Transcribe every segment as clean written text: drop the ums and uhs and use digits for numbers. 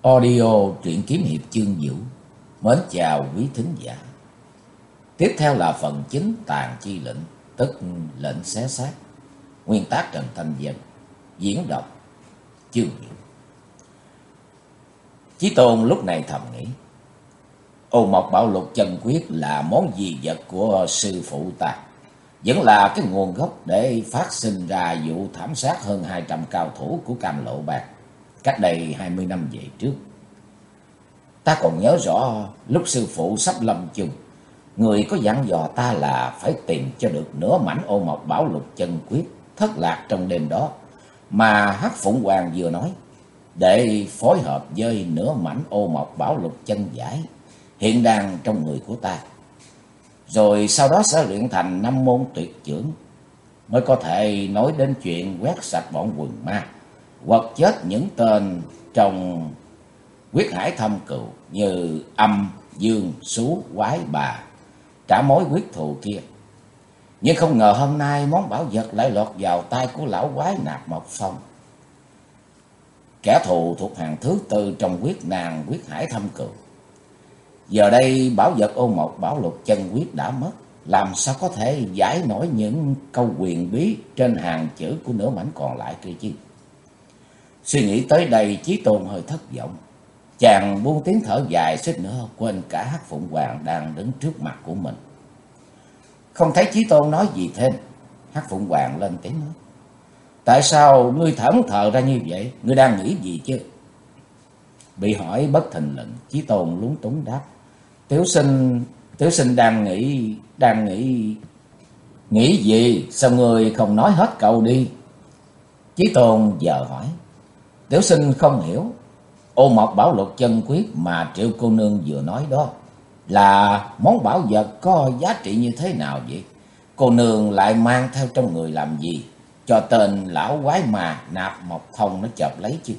Audio truyện kiếm hiệp chương vũ. Mến chào quý thính giả. Tiếp theo là phần chính tàn chi lệnh, tức lệnh xé xác. Nguyên tác Trần Thanh Dân, diễn đọc chương vũ. Chí Tôn lúc này thầm nghĩ, Ô Mộc Bảo Lục chân quyết là món di vật của sư phụ ta, vẫn là cái nguồn gốc để phát sinh ra vụ thảm sát hơn 200 cao thủ của Cam Lộ Bang cách đây 20 năm về trước. Ta còn nhớ rõ lúc sư phụ sắp lâm chung, người có dặn dò ta là phải tìm cho được nửa mảnh Ô Mộc Bảo Lục chân quyết thất lạc trong đêm đó mà Hắc Phụng Hoàng vừa nói, để phối hợp với nửa mảnh Ô Mộc Bảo Lục chân giải hiện đang trong người của ta. Rồi sau đó sẽ luyện thành 5 môn tuyệt chưởng, mới có thể nói đến chuyện quét sạch bọn quần ma, hoặc chết những tên trong Quyết Hải Thâm Cừu như Âm, Dương, Sú, Quái, Bà, trả mối quyết thù kia. Nhưng không ngờ hôm nay món bảo vật lại lọt vào tay của lão quái Nạp Mộc Phong, kẻ thù thuộc hàng thứ tư trong Quyết Hải Thâm Cừu. Giờ đây bảo vật Ô Mộc Bảo Lục chân quyết đã mất, làm sao có thể giải nổi những câu quyền bí trên hàng chữ của nửa mảnh còn lại kia chứ? Suy nghĩ tới đây, Chí Tôn hơi thất vọng. Chàng buông tiếng thở dài, suýt nữa quên cả Hắc Phụng Hoàng đang đứng trước mặt của mình. Không thấy Chí Tôn nói gì thêm, Hắc Phụng Hoàng lên tiếng nói, tại sao ngươi thẫn thờ ra như vậy? Ngươi đang nghĩ gì chứ? Bị hỏi bất thình lình, Chí Tôn lúng túng đáp, Tiểu sinh đang nghĩ gì? Sao ngươi không nói hết câu đi? Chí Tôn giờ hỏi, tiểu sinh không hiểu. Ô Mộc Bảo Lục chân quyết mà Triệu cô nương vừa nói đó là món bảo vật có giá trị như thế nào vậy? Cô nương lại mang theo trong người làm gì, cho tên lão quái mà Nạp Mộc Thông nó chộp lấy chứ?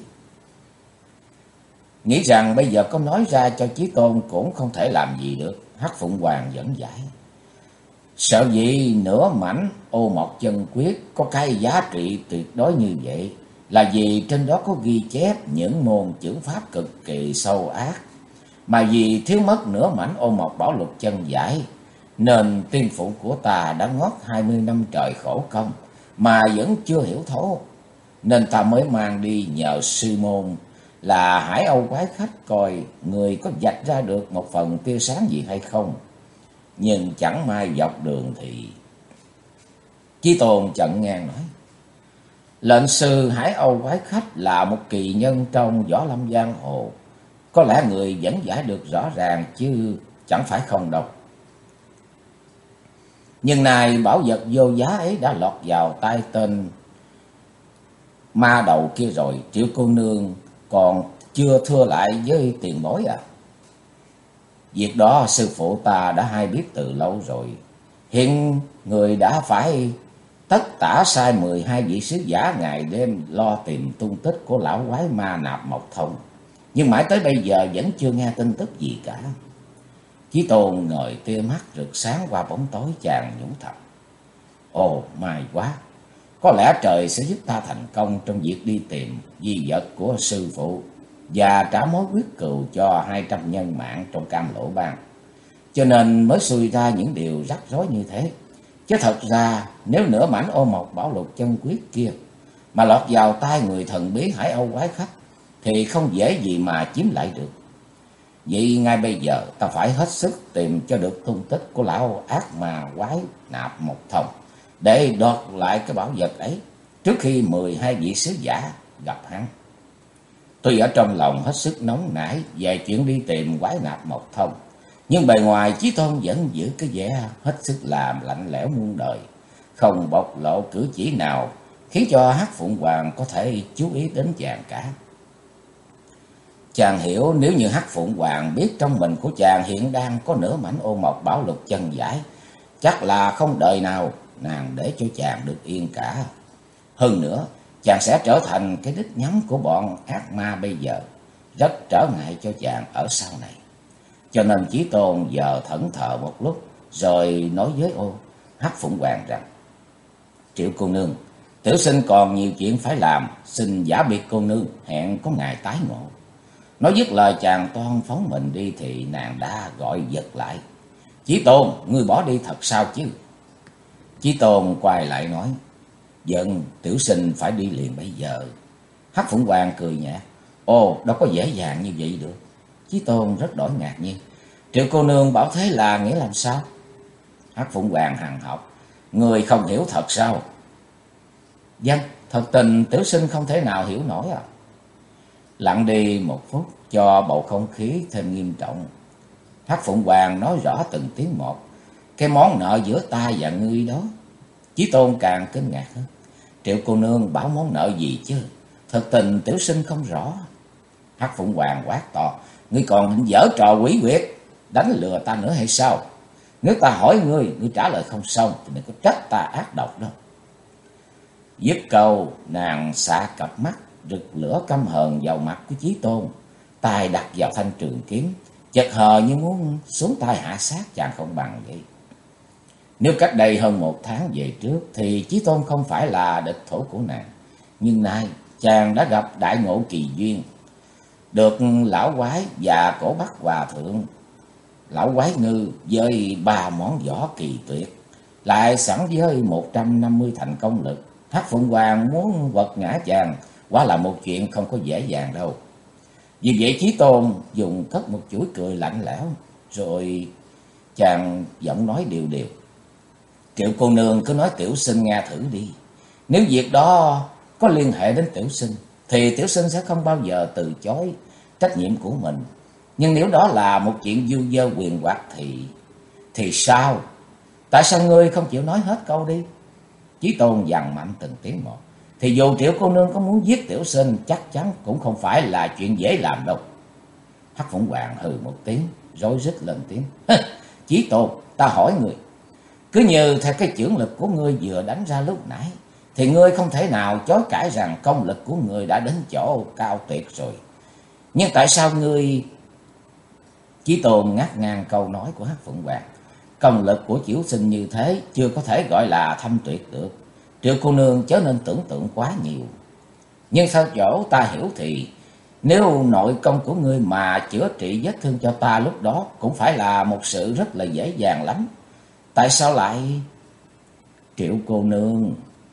Nghĩ rằng bây giờ có nói ra cho Chí Tôn cũng không thể làm gì được, Hắc Phụng Hoàng dẫn giải. Sợ gì nửa mảnh Ô Mộc chân quyết có cái giá trị tuyệt đối như vậy là vì trên đó có ghi chép những môn chưởng pháp cực kỳ sâu ác, mà vì thiếu mất nửa mảnh Ô Mộc Bảo Lục chân giải nên tiên phụ của ta đã ngót 20 năm trời khổ công mà vẫn chưa hiểu thấu, nên ta mới mang đi nhờ sư môn là Hải Âu quái khách coi người có vạch ra được một phần tia sáng gì hay không. Nhưng chẳng may dọc đường thì... Chí Tôn chận ngang nói, lệnh sư Hải Âu quái khách là một kỳ nhân trong võ lâm giang hồ, có lẽ người dẫn giải được rõ ràng chứ chẳng phải không đâu. Nhưng nay bảo vật vô giá ấy đã lọt vào tay tên ma đầu kia rồi, Triệu cô nương còn chưa thưa lại với tiền bối à? Việc đó sư phụ ta đã hay biết từ lâu rồi. Hiện người đã phải tất tả sai 12 vị sứ giả ngày đêm lo tìm tung tích của lão quái ma Nạp Mộc Thông, nhưng mãi tới bây giờ vẫn chưa nghe tin tức gì cả. Chí Tôn ngời tia mắt rực sáng qua bóng tối, chàng nhủ thầm, ồ may quá, có lẽ trời sẽ giúp ta thành công trong việc đi tìm di vật của sư phụ và trả mối quyết cừu cho 200 nhân mạng trong Cam Lộ Bang, cho nên mới suy ra những điều rắc rối như thế. Chứ thật ra nếu nửa mảnh Ô Mộc Bảo Lục chân quyết kia mà lọt vào tay người thần bí Hải Âu quái khách thì không dễ gì mà chiếm lại được. Vậy ngay bây giờ ta phải hết sức tìm cho được tung tích của lão ác ma quái Nạp Mộc Thông để đoạt lại cái bảo vật ấy trước khi 12 vị sứ giả gặp hắn. Tuy ở trong lòng hết sức nóng nảy về chuyện đi tìm quái Nạp Mộc Thông, nhưng bề ngoài Chí Tôn vẫn giữ cái vẻ hết sức làm lạnh lẽo muôn đời, không bộc lộ cử chỉ nào khiến cho Hắc Phụng Hoàng có thể chú ý đến chàng cả. Chàng hiểu nếu như Hắc Phụng Hoàng biết trong mình của chàng hiện đang có nửa mảnh Ô Mộc Bảo Lục chân giải, chắc là không đời nào nàng để cho chàng được yên cả. Hơn nữa, chàng sẽ trở thành cái đích nhắm của bọn ác ma bây giờ, rất trở ngại cho chàng ở sau này. Cho nên Chí Tôn giờ thẫn thờ một lúc rồi nói với Hắc Phụng Hoàng rằng, Triệu cô nương, tiểu sinh còn nhiều chuyện phải làm, xin giả biệt cô nương hẹn có ngày tái ngộ. Nói dứt lời chàng toan phóng mình đi thì nàng đã gọi giật lại. Chí Tôn, ngươi bỏ đi thật sao chứ? Chí Tôn quay lại nói, giận, tiểu sinh phải đi liền bây giờ. Hắc Phụng Hoàng cười nhẹ, ồ, đâu có dễ dàng như vậy được. Chí Tôn rất đổi ngạc nhiên, Triệu cô nương bảo thế là nghĩa làm sao? Hắc Phụng Hoàng hằn học, người không hiểu thật sao? Vâng, thật tình tiểu sinh không thể nào hiểu nổi à. Lặng đi một phút cho bầu không khí thêm nghiêm trọng. Hắc Phụng Hoàng nói rõ từng tiếng một, cái món nợ giữa ta và ngươi đó. Chí Tôn càng kinh ngạc hơn, Triệu cô nương bảo món nợ gì chứ? Thật tình tiểu sinh không rõ. Hắc Phụng Hoàng quát to, ngươi còn định giở trò quỷ quyệt, đánh lừa ta nữa hay sao? Nếu ta hỏi ngươi trả lời không xong thì đừng có trách ta ác độc đâu. Dứt câu, nàng xạ cặp mắt rực lửa căm hờn vào mặt của Chí Tôn, tay đặt vào thanh trường kiếm, chợt hờ như muốn xuống tay hạ sát chàng không bằng vậy. Nếu cách đây hơn 1 tháng về trước thì Chí Tôn không phải là địch thủ của nàng, nhưng nay chàng đã gặp đại ngộ kỳ duyên, được lão quái và cổ Bắc hòa thượng, lão quái ngư với 3 món võ kỳ tuyệt, lại sẵn với 150 thành công lực. Hắc Phụng Hoàng muốn vật ngã chàng quả là một chuyện không có dễ dàng đâu. Vì vậy Chí Tôn dùng cất một chuỗi cười lạnh lẽo, rồi chàng giọng nói đều đều, Triệu cô nương cứ nói tiểu sinh nghe thử đi. Nếu việc đó có liên hệ đến tiểu sinh thì tiểu sinh sẽ không bao giờ từ chối trách nhiệm của mình. Nhưng nếu đó là một chuyện du dơ quyền hoặc thì sao? Tại sao ngươi không chịu nói hết câu đi? Chí Tôn dằn mạnh từng tiếng một, thì dù Triệu cô nương có muốn giết tiểu sinh chắc chắn cũng không phải là chuyện dễ làm đâu. Hắc Phụng Hoàng hừ một tiếng, rối rít lên tiếng, Chí Tôn, ta hỏi người, cứ như theo cái chưởng lực của ngươi vừa đánh ra lúc nãy thì ngươi không thể nào chối cãi rằng công lực của ngươi đã đến chỗ cao tuyệt rồi. Nhưng tại sao ngươi... Chí Tôn ngắt ngang câu nói của Hắc Phụng Hoàng, công lực của tiểu sinh như thế chưa có thể gọi là thâm tuyệt được. Triệu cô nương chớ nên tưởng tượng quá nhiều. Nhưng theo chỗ ta hiểu thì nếu nội công của ngươi mà chữa trị vết thương cho ta lúc đó cũng phải là một sự rất là dễ dàng lắm. Tại sao lại... Triệu cô nương...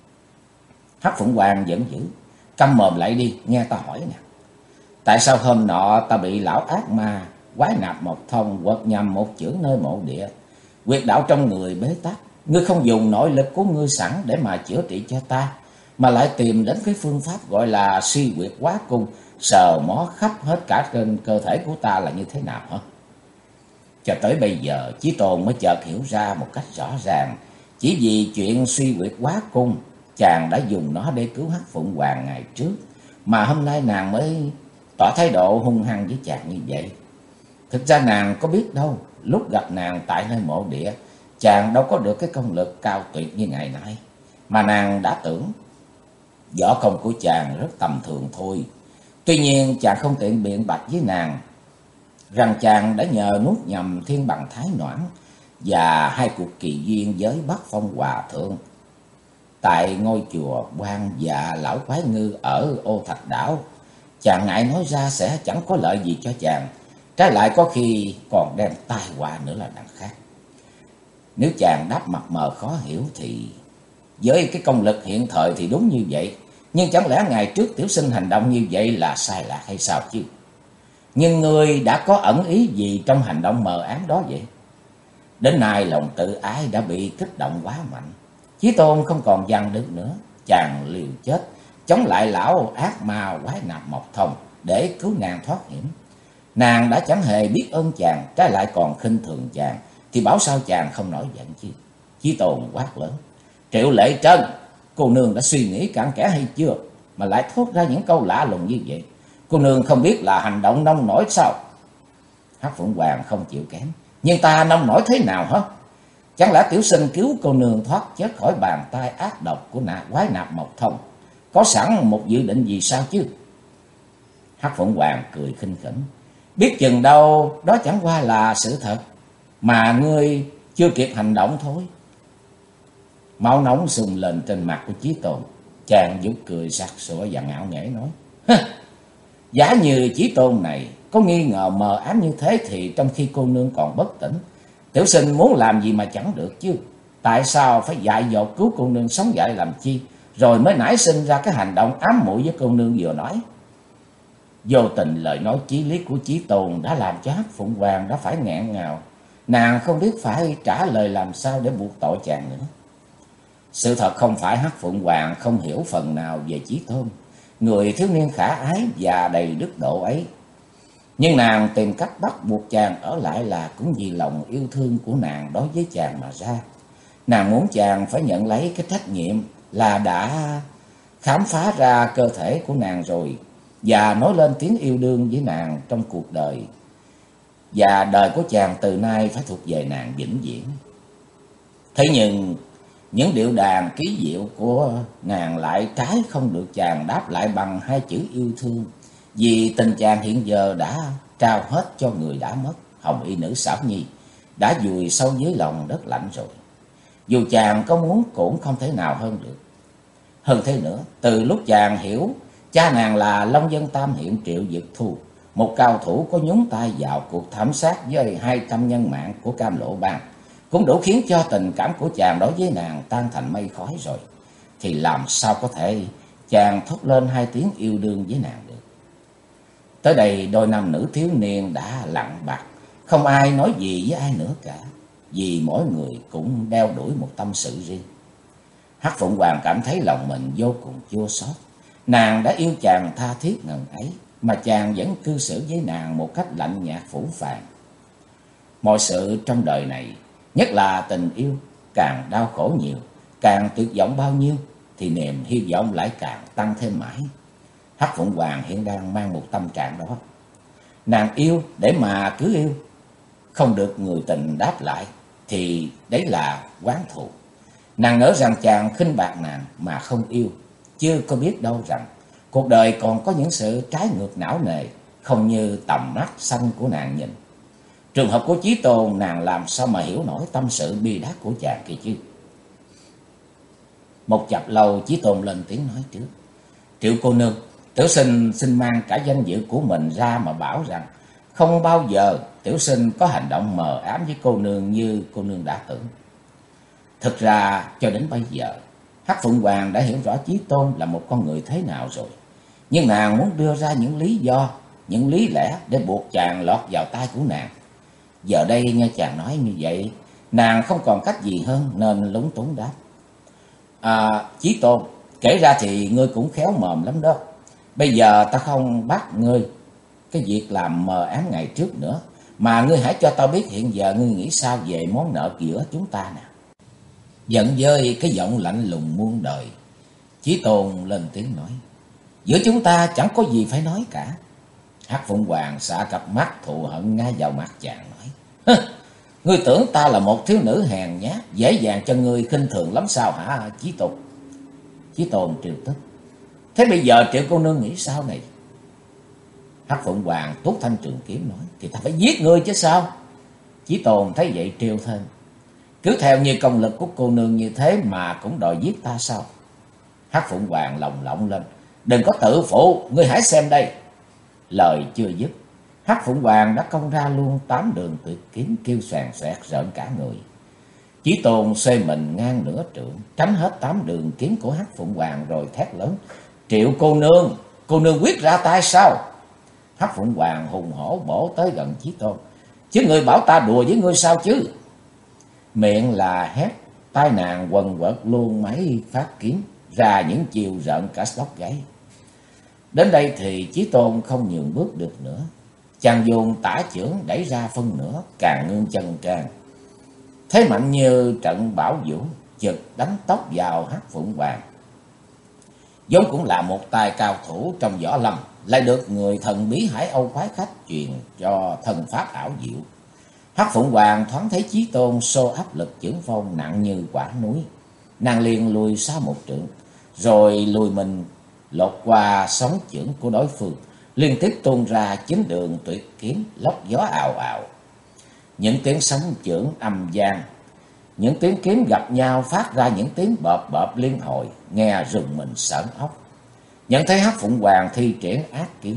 Hắc Phụng Hoàng giận dữ, câm mồm lại đi, nghe ta hỏi nè. Tại sao hôm nọ ta bị lão ác ma quái nạp một thông quật nhầm một chưởng nơi mộ địa, huyệt đạo trong người bế tắc, ngươi không dùng nội lực của ngươi sẵn để mà chữa trị cho ta, mà lại tìm đến cái phương pháp gọi là suy huyệt hóa cung, sờ mó khắp hết cả trên cơ thể của ta là như thế nào hả? Cho tới bây giờ Chí Tôn mới chợt hiểu ra một cách rõ ràng, chỉ vì chuyện suy huyệt hóa cung, chàng đã dùng nó để cứu Hắc Phụng Hoàng ngày trước, mà hôm nay nàng mới tỏ thái độ hung hăng với chàng như vậy. Thực ra nàng có biết đâu, lúc gặp nàng tại nơi mộ địa, chàng đâu có được cái công lực cao tuyệt như ngày nay, mà nàng đã tưởng võ công của chàng rất tầm thường thôi. Tuy nhiên chàng không tiện biện bạch với nàng rằng chàng đã nhờ nuốt nhầm Thiên Bằng Thái Noãn và 2 cuộc kỳ duyên với Bắc Phong Hòa Thượng tại ngôi chùa Quan và lão quái ngư ở Ô Thạch Đảo. Chàng ngại nói ra sẽ chẳng có lợi gì cho chàng, trái lại có khi còn đem tai họa nữa là đằng khác. Nếu chàng đáp mặt mờ khó hiểu thì với cái công lực hiện thời thì đúng như vậy, nhưng chẳng lẽ ngày trước tiểu sinh hành động như vậy là sai lạc hay sao chứ? Nhưng ngươi đã có ẩn ý gì trong hành động mờ ám đó vậy? Đến nay lòng tự ái đã bị kích động quá mạnh, Chí Tôn không còn dằn được nữa, chàng liều chết chống lại lão ác ma quái nạp Mộc Thông để cứu nàng thoát hiểm. Nàng đã chẳng hề biết ơn chàng, trái lại còn khinh thường chàng, thì bảo sao chàng không nổi giận chứ? Chí Tôn quát lớn, Triệu Lệ Trân, cô nương đã suy nghĩ cặn kẽ hay chưa mà lại thốt ra những câu lạ lùng như vậy? Cô nương không biết là hành động nông nổi sao? Hắc Phụng Hoàng không chịu kém, nhưng ta nông nổi thế nào hả? Chẳng lẽ tiểu sinh cứu cô nương thoát chết khỏi bàn tay ác độc của quái nạp Mộc Thông có sẵn một dự định gì sao chứ? Hắc Phụng Hoàng cười khinh khỉnh, biết chừng đâu đó chẳng qua là sự thật, mà ngươi chưa kịp hành động thôi. Máu nóng sùng lên trên mặt của Chí Tôn, chàng vút cười sặc sụa và ngạo nghễ nói, Giả như Chí Tôn này có nghi ngờ mờ ám như thế thì trong khi cô nương còn bất tỉnh, tiểu sinh muốn làm gì mà chẳng được chứ. Tại sao phải dại dột cứu cô nương sống dậy làm chi, rồi mới nảy sinh ra cái hành động ám muội với cô nương vừa nói. Vô tình lời nói chí lý của Chí Tôn đã làm cho Hắc Phụng Hoàng đã phải nghẹn ngào. Nàng không biết phải trả lời làm sao để buộc tội chàng nữa. Sự thật không phải Hắc Phụng Hoàng không hiểu phần nào về Chí Tôn, người thiếu niên khả ái và đầy đức độ ấy. Nhưng nàng tìm cách bắt buộc chàng ở lại là cũng vì lòng yêu thương của nàng đối với chàng mà ra. Nàng muốn chàng phải nhận lấy cái trách nhiệm là đã khám phá ra cơ thể của nàng rồi, và nói lên tiếng yêu đương với nàng trong cuộc đời. Và đời của chàng từ nay phải thuộc về nàng vĩnh viễn. Thế nhưng những điệu đàn ký diệu của nàng lại trái không được chàng đáp lại bằng hai chữ yêu thương. Vì tình chàng hiện giờ đã trao hết cho người đã mất. Hồng y nữ Xảo Nhi đã vùi sâu dưới lòng đất lạnh rồi. Dù chàng có muốn cũng không thể nào hơn được. Hơn thế nữa, từ lúc chàng hiểu cha nàng là Long Dân Tam Hiện Triệu Dực Thu, một cao thủ có nhúng tay vào cuộc thảm sát với 200 nhân mạng của Cam Lộ Bang, cũng đủ khiến cho tình cảm của chàng đối với nàng tan thành mây khói rồi, thì làm sao có thể chàng thốt lên hai tiếng yêu đương với nàng được. Tới đây đôi nam nữ thiếu niên đã lặng bặt, không ai nói gì với ai nữa cả, vì mỗi người cũng đeo đuổi một tâm sự riêng. Hắc Phụng Hoàng cảm thấy lòng mình vô cùng chua xót. Nàng đã yêu chàng tha thiết ngần ấy, mà chàng vẫn cư xử với nàng một cách lạnh nhạt phũ phàng. Mọi sự trong đời này, nhất là tình yêu, càng đau khổ nhiều, càng tuyệt vọng bao nhiêu, thì niềm hy vọng lại càng tăng thêm mãi. Hắc Phụng Hoàng hiện đang mang một tâm trạng đó. Nàng yêu để mà cứ yêu, không được người tình đáp lại, thì đấy là oán thù. Nàng ngỡ rằng chàng khinh bạc nàng mà không yêu, chưa có biết đâu rằng cuộc đời còn có những sự trái ngược não nề, không như tầm mắt xanh của nàng nhìn. Trường hợp của Chí Tôn, nàng làm sao mà hiểu nổi tâm sự bi đát của chàng kia chứ. Một chập lâu, Chí Tôn lên tiếng nói trước. Triệu cô nương, tiểu sinh xin mang cả danh dự của mình ra mà bảo rằng không bao giờ tiểu sinh có hành động mờ ám với cô nương như cô nương đã tưởng. Thực ra cho đến bây giờ, Hắc Phụng Hoàng đã hiểu rõ Chí Tôn là một con người thế nào rồi. Nhưng nàng muốn đưa ra những lý do, những lý lẽ để buộc chàng lọt vào tay của nàng. Giờ đây nghe chàng nói như vậy, nàng không còn cách gì hơn nên lúng túng đáp. Chí Tôn, kể ra thì ngươi cũng khéo mồm lắm đó. Bây giờ ta không bắt ngươi cái việc làm mờ ám ngày trước nữa, mà ngươi hãy cho tao biết hiện giờ ngươi nghĩ sao về món nợ giữa chúng ta nè. Giận với cái giọng lạnh lùng muôn đời, Chí Tôn lên tiếng nói. Giữa chúng ta chẳng có gì phải nói cả. Hắc Phụng Hoàng xạ cặp mắt thù hận ngay vào mặt chàng nói. Ngươi tưởng ta là một thiếu nữ hèn nhát, dễ dàng cho ngươi khinh thường lắm sao hả Chí Tôn? Chí Tôn triều tức. Thế bây giờ Triệu cô nương nghĩ sao này? Hắc Phụng Hoàng tuốt thanh trường kiếm nói. Thì ta phải giết ngươi chứ sao? Chí Tôn thấy vậy triều thêm. Cứ theo như công lực của cô nương như thế mà cũng đòi giết ta sao? Hắc Phụng Hoàng lồng lộng lên. Đừng có tự phụ, ngươi hãy xem đây. Lời chưa dứt, Hắc Phụng Hoàng đã công ra luôn 8 đường tuyệt kiếm kêu xoèn xoẹt rợn cả người. Chí Tôn xoay mình ngang nửa trượng, tránh hết 8 đường kiếm của Hắc Phụng Hoàng rồi thét lớn. Triệu cô nương quyết ra tay sao? Hắc Phụng Hoàng hùng hổ bổ tới gần Chí Tôn. Chứ người bảo ta đùa với ngươi sao chứ? Miệng là hét, tai nàng quần quật luôn mấy phát kiếm ra những chiều rợn cả tóc gáy. Đến đây thì Chí Tôn không nhường bước được nữa. Chàng dùng tả chưởng đẩy ra phân nửa, càng ngưng chân tràn. Thế mạnh như trận bão vũ, chực đánh tóc vào Hắc Phụng Hoàng. Vốn cũng là một tài cao thủ trong võ lâm, lại được người thần bí Hải Âu khoái khách truyền cho thần pháp ảo diệu. Hắc Phụng Hoàng thoáng thấy Chí Tôn xô áp lực chưởng phong nặng như quả núi. Nàng liền lùi xa một trượng, rồi lùi mình lột qua sóng chưởng của đối phương, liên tiếp tuôn ra 9 đường tuyệt kiếm lốc gió ào ào. Những tiếng sóng chưởng âm vang, những tiếng kiếm gặp nhau phát ra những tiếng bợp bợp liên hồi, nghe rùng mình sởn óc. Nhận thấy Hắc Phụng Hoàng thi triển ác kiếm,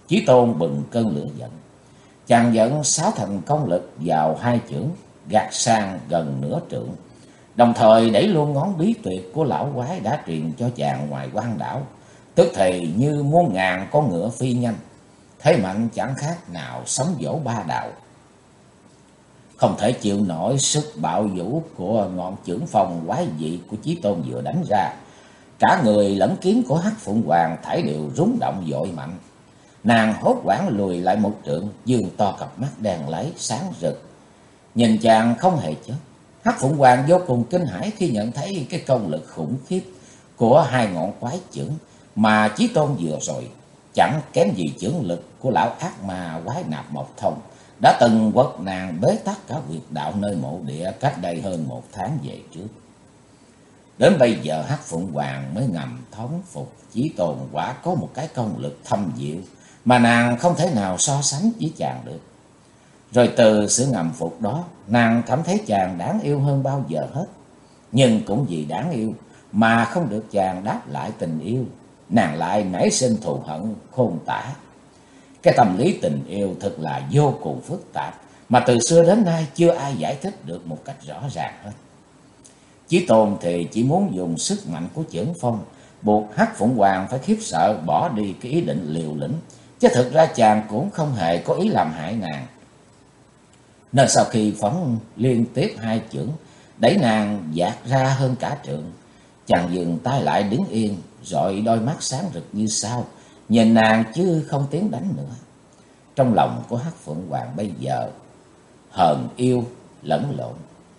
Chí Tôn bừng cơn lửa giận. Chàng dẫn 6 thành công lực vào 2 chưởng, gạt sang gần nửa trượng, đồng thời đẩy luôn ngón bí tuyệt của lão quái đã truyền cho chàng ngoài quan đảo, tức thì như muôn ngàn con ngựa phi nhanh, thế mạnh chẳng khác nào sấm vỗ ba đạo. Không thể chịu nổi sức bạo vũ của ngọn chưởng phong quái dị của Chí Tôn vừa đánh ra, cả người lẫn kiếm của Hắc Phượng Hoàng thảy đều rung động dội mạnh. Nàng hốt hoảng lùi lại một trượng, dương to cặp mắt đen láy sáng rực, nhìn chàng không hề chớp. Hắc Phượng Hoàng vô cùng kinh hãi khi nhận thấy cái công lực khủng khiếp của 2 ngọn quái chưởng mà Chí Tôn vừa rồi, chẳng kém gì chưởng lực của lão ác ma quái nạp Mộc Thông đã từng quật nàng bế tắc cả huyệt đạo nơi mộ địa cách đây hơn 1 tháng về trước. Đến bây giờ Hắc Phượng Hoàng mới ngầm thống phục Chí Tôn quả có một cái công lực thâm diệu mà nàng không thể nào so sánh với chàng được. Rồi từ sự ngầm phục đó, nàng cảm thấy chàng đáng yêu hơn bao giờ hết. Nhưng cũng vì đáng yêu mà không được chàng đáp lại tình yêu, nàng lại nảy sinh thù hận khôn tả. Cái tâm lý tình yêu thật là vô cùng phức tạp, mà từ xưa đến nay chưa ai giải thích được một cách rõ ràng hết. Chí Tôn thì chỉ muốn dùng sức mạnh của chưởng phong buộc Hắc Phượng Hoàng phải khiếp sợ bỏ đi cái ý định liều lĩnh, chứ thực ra chàng cũng không hề có ý làm hại nàng. Nên sau khi phóng liên tiếp 2 chưởng đẩy nàng dạt ra hơn cả trượng, chàng dừng tay lại đứng yên, rồi đôi mắt sáng rực như sao nhìn nàng chứ không tiến đánh nữa. Trong lòng của Hắc Phượng Hoàng bây giờ hờn yêu lẫn lộn.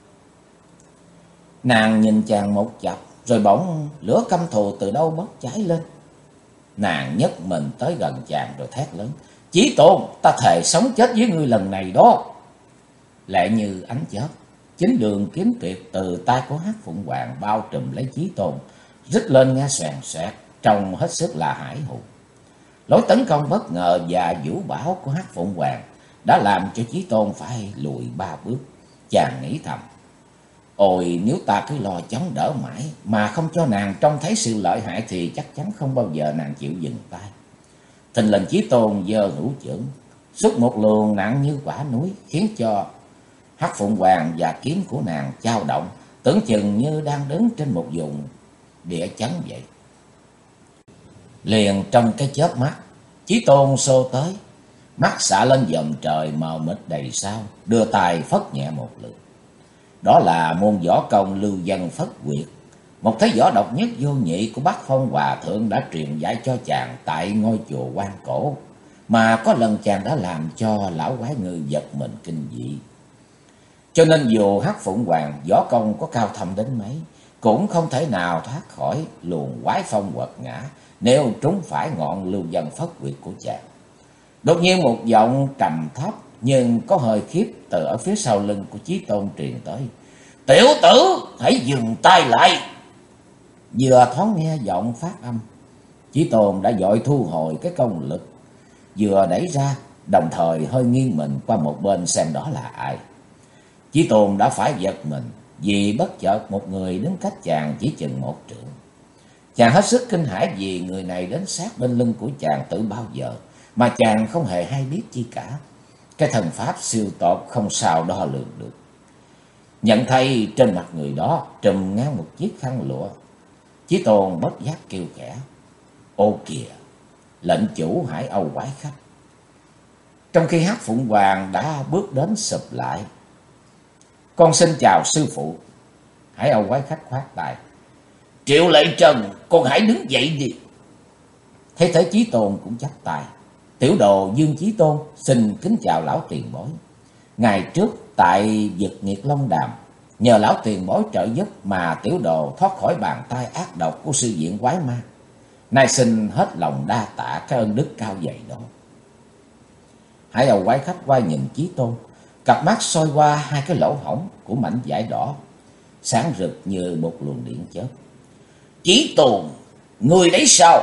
Nàng nhìn chàng một chập, rồi bỗng lửa căm thù từ đâu bốc cháy lên. Nàng nhấc mình tới gần chàng rồi thét lớn: Chí Tôn, ta thề sống chết với ngươi lần này đó. Lẹ như ánh chớp, chính đường kiếm tuyệt từ tay của Hắc Phượng Hoàng bao trùm lấy Chí Tôn, rít lên nghe xoèn xoẹt, trông hết sức là hải hùng. Lối tấn công bất ngờ và vũ bão của Hắc Phượng Hoàng đã làm cho Chí Tôn phải lùi 3 bước. Chàng nghĩ thầm: ôi, nếu ta cứ lo chống đỡ mãi mà không cho nàng trông thấy sự lợi hại thì chắc chắn không bao giờ nàng chịu dừng tay. Thình lình Chí Tôn giơ hữu chưởng, xúc một luồng nặng như quả núi, khiến cho Hắc Phượng Hoàng và kiếm của nàng dao động, tưởng chừng như đang đứng trên một vùng địa chấn vậy. Liền trong cái chớp mắt, Chí Tôn xô tới, mắt xạ lên vòm trời mờ mịt đầy sao, đưa tay phất nhẹ một lượt. Đó là môn võ công Lưu Vân Phất Quyệt, một thế võ độc nhất vô nhị của Bắc Phong Hòa Thượng đã truyền dạy cho chàng tại ngôi chùa Quan Cổ, mà có lần chàng đã làm cho lão quái ngư giật mình kinh dị. Cho nên dù Hắc Phượng Hoàng võ công có cao thâm đến mấy, cũng không thể nào thoát khỏi luồng quái phong quật ngã nếu trúng phải ngọn Lưu Vân Phất Quyệt của chàng. Đột nhiên một giọng trầm thấp nhưng có hơi khiếp từ ở phía sau lưng của Chí Tôn truyền tới: Tiểu tử, hãy dừng tay lại. Vừa thoáng nghe giọng phát âm, Chí Tôn đã vội thu hồi cái công lực vừa đẩy ra, đồng thời hơi nghiêng mình qua một bên xem đó là ai. Chí Tôn đã phải giật mình vì bất chợt một người đứng cách chàng chỉ chừng 1 trượng. Chàng hết sức kinh hãi vì người này đến sát bên lưng của chàng từ bao giờ mà chàng không hề hay biết chi cả. Cái thần pháp siêu tột không sao đo lường được. Nhận thấy trên mặt người đó trùm ngang một chiếc khăn lụa, Chí Tôn bất giác kêu khẽ: Ô kìa, lệnh chủ Hải Âu quái khách. Trong khi Hắc Phượng Hoàng đã bước đến sụp lại: Con xin chào sư phụ. Hải Âu quái khách khoát tay: Triệu Lệ Trần, con hãy đứng dậy đi. Thấy thế Chí Tôn cũng chắp tay: Tiểu đồ Dương Chí Tôn xin kính chào lão tiền bối. Ngày trước tại vực Nghiệt Long Đàm, nhờ lão tiền bối trợ giúp mà tiểu đồ thoát khỏi bàn tay ác độc của sư viện quái ma. Nay xin hết lòng đa tạ cái ơn đức cao dày đó. Hải Âu quái khách quay nhìn Chí Tôn, cặp mắt soi qua 2 cái lỗ hổng của mảnh vải đỏ, sáng rực như một luồng điện chớp. Chí Tôn, ngươi đấy sao?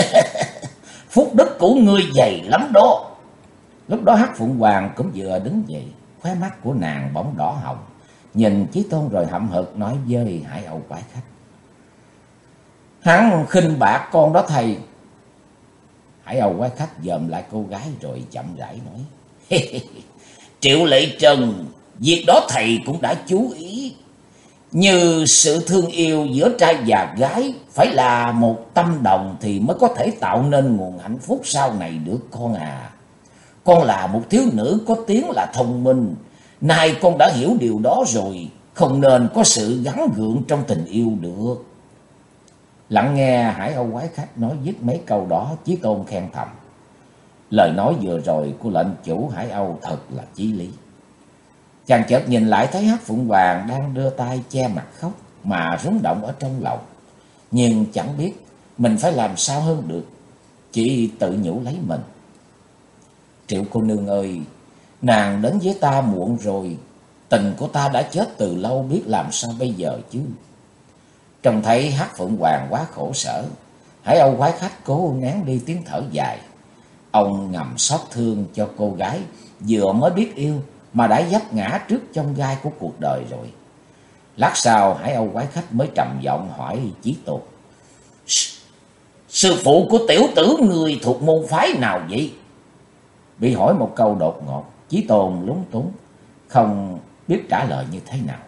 Phúc đức của ngươi dày lắm đó. Lúc đó Hắc Phượng Hoàng cũng vừa đứng dậy, khóe mắt của nàng bỗng đỏ hồng, nhìn Chí Tôn rồi hậm hực nói với Hải Âu quái khách: Hắn khinh bạc con đó thầy. Hải Âu quái khách dòm lại cô gái rồi chậm rãi nói. Triệu Lệ Trần, việc đó thầy cũng đã chú ý. Như sự thương yêu giữa trai và gái phải là một tâm đồng thì mới có thể tạo nên nguồn hạnh phúc sau này được con à. Con là một thiếu nữ có tiếng là thông minh. Nay con đã hiểu điều đó rồi. Không nên có sự gắn gượng trong tình yêu được. Lặng nghe Hải Âu quái khách nói dứt mấy câu đó, Chí Tôn khen thầm. Lời nói vừa rồi của lệnh chủ Hải Âu thật là chí lý. Chàng chợt nhìn lại thấy Hắc Phượng Hoàng đang đưa tay che mặt khóc mà rúng động ở trong lòng. Nhưng chẳng biết mình phải làm sao hơn được. Chỉ tự nhủ lấy mình. Triệu cô nương ơi, nàng đến với ta muộn rồi. Tình của ta đã chết từ lâu, biết làm sao bây giờ chứ. Trông thấy Hắc Phượng Hoàng quá khổ sở, Hải Âu quái khách cố nén đi tiếng thở dài. Ông ngầm xót thương cho cô gái vừa mới biết yêu mà đã vấp ngã trước chông gai của cuộc đời rồi. Lát sau Hải Âu quái khách mới trầm giọng hỏi Chí Tôn. Sư phụ của tiểu tử người thuộc môn phái nào vậy? Bị hỏi một câu đột ngột, Chí Tôn lúng túng, không biết trả lời như thế nào.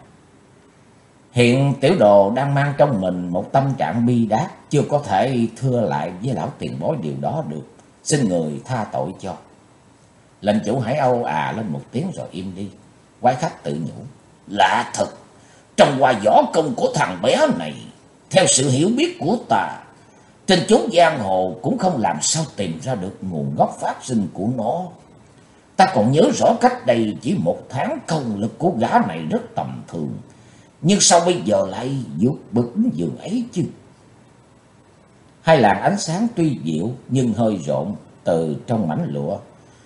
Hiện tiểu đồ đang mang trong mình một tâm trạng bi đát, chưa có thể thưa lại với lão tiền bối điều đó được. Xin người tha tội cho. Lệnh chủ Hải Âu lên một tiếng rồi im đi. Quái khách tự nhủ. Lạ thật, trong qua võ công của thằng bé này, theo sự hiểu biết của ta, trên chốn giang hồ cũng không làm sao tìm ra được nguồn gốc phát sinh của nó. Ta còn nhớ rõ cách đây chỉ 1 tháng công lực của gã này rất tầm thường. Nhưng sao bây giờ lại vượt bực giường ấy chứ? Hai làn ánh sáng tuy dịu nhưng hơi rộn từ trong mảnh lụa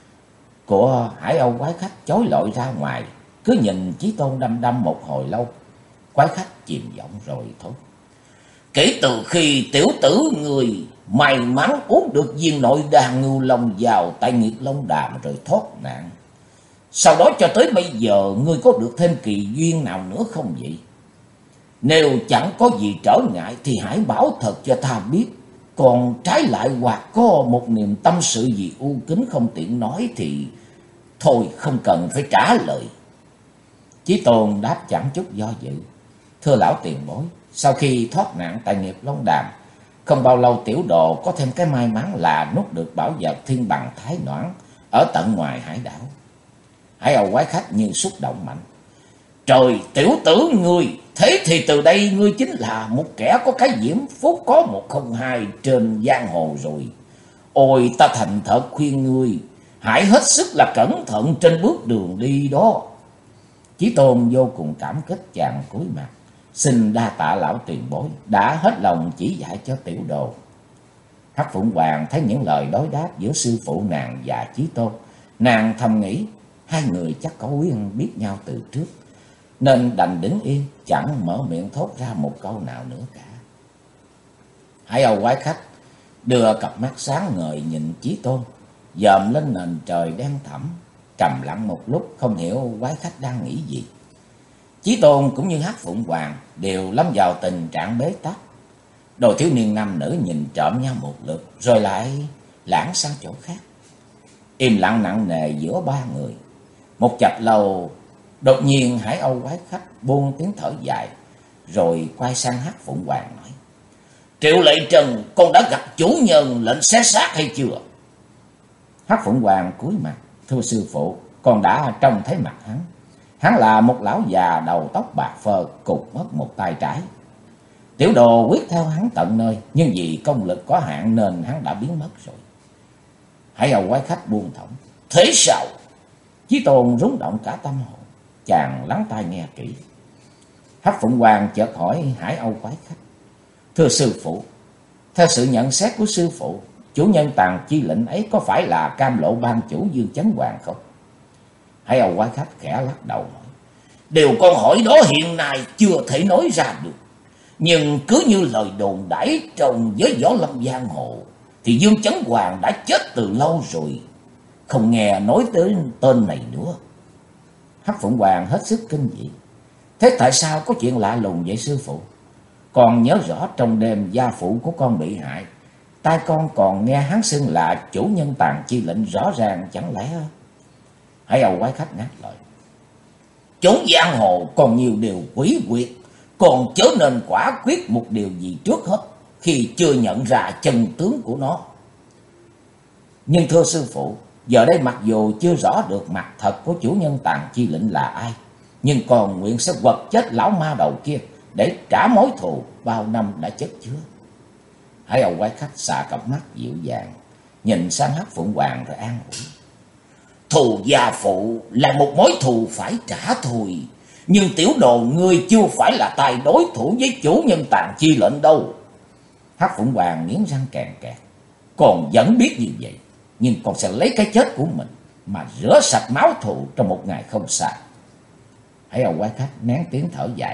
của Hải Âu quái khách chói lọi ra ngoài. Cứ nhìn Chí Tôn đăm đăm một hồi lâu, quái khách chìm giọng rồi thốt. Kể từ khi tiểu tử người may mắn uống được viên nội đan ngưu long vào tại Nghiệt Long Đàm rồi thoát nạn, sau đó cho tới bây giờ ngươi có được thêm kỳ duyên nào nữa không vậy? Nếu chẳng có gì trở ngại thì hãy bảo thật cho ta biết. Còn trái lại hoặc có một niềm tâm sự gì u kính không tiện nói thì thôi không cần phải trả lời. Chí Tôn đáp chẳng chút do dự. Thưa lão tiền bối, sau khi thoát nạn tại Nghiệp Long Đàm, không bao lâu tiểu đồ có thêm cái may mắn là nuốt được bảo vật thiên bằng thái noãn ở tận ngoài hải đảo. Hải Âu quái khách như xúc động mạnh. Trời, tiểu tử ngươi, thế thì từ đây ngươi chính là một kẻ có cái diễm phúc có 102 trên giang hồ rồi. Ôi, ta thành thật khuyên ngươi, hãy hết sức là cẩn thận trên bước đường đi đó. Chí Tôn vô cùng cảm kích chàng cúi mặt, xin đa tạ lão tiền bối đã hết lòng chỉ dạy cho tiểu đồ. Hắc Phượng Hoàng thấy những lời đối đáp giữa sư phụ nàng và Chí Tôn, nàng thầm nghĩ hai người chắc có quen biết nhau từ trước, nên đành đứng yên, chẳng mở miệng thốt ra một câu nào nữa cả. Hải Âu quái khách đưa cặp mắt sáng ngời nhìn Chí Tôn, dòm lên nền trời đen thẳm, trầm lặng một lúc không hiểu quái khách đang nghĩ gì. Chí Tôn cũng như Hắc Phượng Hoàng đều lâm vào tình trạng bế tắc. Đồ thiếu niên nam nữ nhìn trộm nhau một lượt rồi lại lãng sang chỗ khác. Im lặng nặng nề giữa ba người. Một chập lâu, đột nhiên Hải Âu quái khách buông tiếng thở dài, rồi quay sang Hắc Phượng Hoàng nói. Triệu Lệ Trần, con đã gặp chủ nhân lệnh xé xác hay chưa? Hắc Phượng Hoàng cúi mặt. Thưa sư phụ, con đã trông thấy mặt hắn. Hắn là một lão già đầu tóc bạc phơ, cụt mất một tay trái. Tiểu đồ quyết theo hắn tận nơi, nhưng vì công lực có hạn nên hắn đã biến mất rồi. Hải Âu quái khách buông thõng. Thế sao? Chí Tôn rúng động cả tâm hồn. Chàng lắng tai nghe kỹ. Hắc Phượng Hoàng chợt hỏi Hải Âu quái khách. Thưa sư phụ, theo sự nhận xét của sư phụ, chủ nhân tàng chi lệnh ấy có phải là Cam Lộ ban chủ Dương Chấn Hoàng không? Hải Âu quái khách khẽ lắc đầu nói. Điều con hỏi đó hiện nay chưa thể nói ra được. Nhưng cứ như lời đồn đãi trong giới võ lâm giang hồ, thì Dương Chấn Hoàng đã chết từ lâu rồi, không nghe nói tới tên này nữa. Hắc Phượng Hoàng hết sức kinh dị. Thế tại sao có chuyện lạ lùng vậy sư phụ? Còn nhớ rõ trong đêm gia phụ của con bị hại, Tai con còn nghe hắn xưng là chủ nhân Tàn Chi lệnh rõ ràng, chẳng lẽ? Hải Âu quái khách ngắt lời. Chốn giang hồ còn nhiều điều quỷ quyệt, còn chớ nên quả quyết một điều gì trước hết khi chưa nhận ra chân tướng của nó. Nhưng thưa sư phụ, giờ đây mặc dù chưa rõ được mặt thật của chủ nhân Tàn Chi lệnh là ai, nhưng còn nguyện sẽ quật chết lão ma đầu kia để trả mối thù bao năm đã chất chứa. Hải Âu quái khách xà cặp mắt dịu dàng, nhìn sang Hắc Phượng Hoàng rồi an ủi. Thù gia phụ là một mối thù phải trả thôi, nhưng tiểu đồ ngươi chưa phải là tay đối thủ với chủ nhân Tàn Chi lệnh đâu. Hắc Phượng Hoàng nghiến răng kèn kẹt. Con vẫn biết như vậy, nhưng con sẽ lấy cái chết của mình mà rửa sạch máu thù trong một ngày không xa. Hải Âu quái khách nén tiếng thở dài.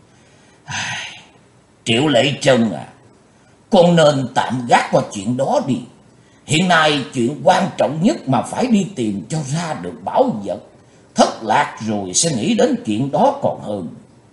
Triệu Lệ Trân à, con nên tạm gác qua chuyện đó đi. Hiện nay chuyện quan trọng nhất mà phải đi tìm cho ra được bảo vật. Thất lạc rồi sẽ nghĩ đến chuyện đó còn hơn.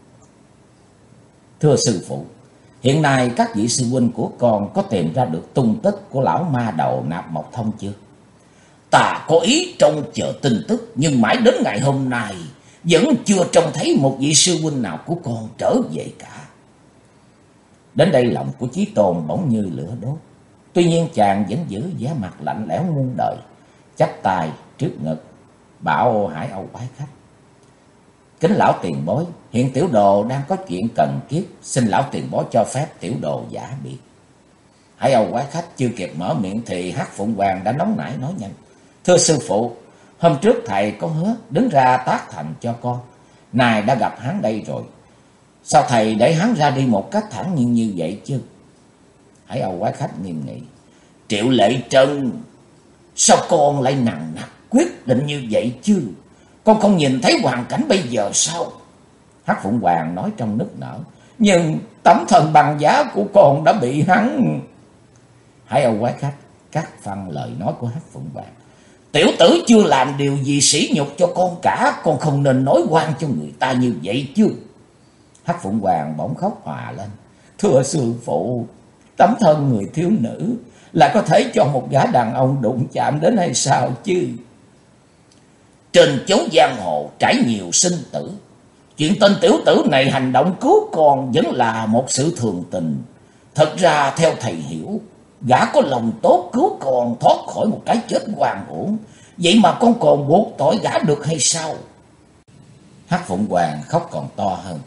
Thưa sư phụ, hiện nay các vị sư huynh của con có tìm ra được tung tích của lão ma đầu Nạp Mộc Thông chưa? Ta có ý trông chờ tin tức, nhưng mãi đến ngày hôm nay vẫn chưa trông thấy một vị sư huynh nào của con trở về cả. Đến đây lòng của Chí Tôn bỗng như lửa đốt. Tuy nhiên chàng vẫn giữ vẻ mặt lạnh lẽo muôn đời, chắp tay trước ngực bảo Hải Âu quái khách. Kính lão tiền bối, hiện tiểu đồ đang có chuyện cần kiếp, xin lão tiền bối cho phép tiểu đồ giả biệt. Hải Âu quái khách chưa kịp mở miệng thì Hắc Phượng Hoàng đã nóng nảy nói nhanh. Thưa sư phụ, hôm trước thầy có hứa đứng ra tác thành cho con, nay đã gặp hắn đây rồi. Sao thầy để hắn ra đi một cách thản nhiên như vậy chứ? Hải Âu quái khách nghiêm nghị. Triệu Lệ Trân, sao con lại nặng nặc quyết định như vậy chứ? Con không nhìn thấy hoàn cảnh bây giờ sao? Hắc Phượng Hoàng nói trong nức nở. Nhưng tấm thần bằng giá của con đã bị hắn... Hải Âu quái khách cắt phăng lời nói của Hắc Phượng Hoàng. Tiểu tử chưa làm điều gì sỉ nhục cho con cả, con không nên nói oan cho người ta như vậy chứ. Hắc Phượng Hoàng bỗng khóc hòa lên. Thưa sư phụ, tấm thân người thiếu nữ là có thể cho một gã đàn ông đụng chạm đến hay sao chứ? Trên chốn giang hồ trải nhiều sinh tử, chuyện tên tiểu tử này hành động cứu con vẫn là một sự thường tình. Thật ra theo thầy hiểu, gã có lòng tốt cứu con thoát khỏi một cái chết oan uổng, vậy mà con còn buộc tội gã được hay sao? Hắc Phượng Hoàng khóc còn to hơn.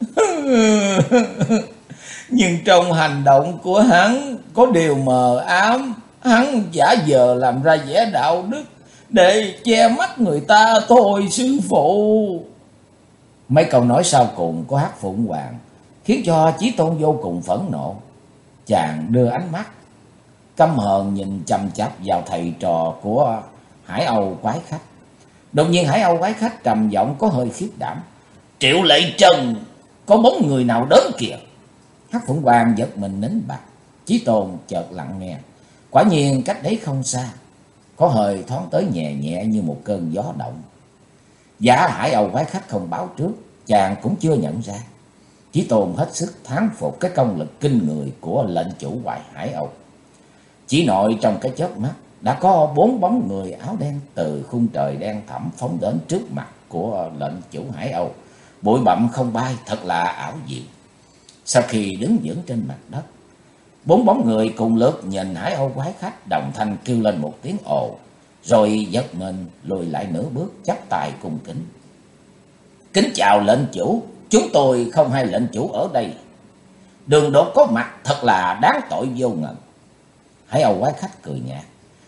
Nhưng trong hành động của hắn có điều mờ ám, hắn giả vờ làm ra vẻ đạo đức để che mắt người ta thôi sư phụ. Mấy câu nói sau cùng của Hắc Phượng Hoàng khiến cho Chí Tôn vô cùng phẫn nộ. Chàng đưa ánh mắt căm hờn nhìn chằm chằm vào thầy trò của Hải Âu quái khách. Đột nhiên Hải Âu quái khách trầm giọng có hơi khiếp đảm. Triệu Lệ Trân, có bóng người nào đến kìa. Hắc Phượng Hoàng giật mình nín bặt. Chí Tôn chợt lặng nghe. Quả nhiên cách đấy không xa, có hơi thoáng tới nhẹ nhẹ như một cơn gió động. Giả Hải Âu quái khách không báo trước, chàng cũng chưa nhận ra. Chí Tôn hết sức thán phục cái công lực kinh người của lệnh chủ Hoài Hải Âu. Chỉ nội trong cái chớp mắt đã có 4 bóng người áo đen từ khung trời đen thẳm phóng đến trước mặt của lệnh chủ Hải Âu. Bụi bặm không bay, thật là ảo diệu. Sau khi đứng vững trên mặt đất, 4 bóng người cùng lượt nhìn Hải Âu quái khách, đồng thanh kêu lên một tiếng ồ, rồi giật mình lùi lại nửa bước, chắp tay cung kính. Kính chào lệnh chủ, chúng tôi không hay lệnh chủ ở đây. Đường đột có mặt thật là đáng tội vô ngần. Hải Âu quái khách cười nhạt.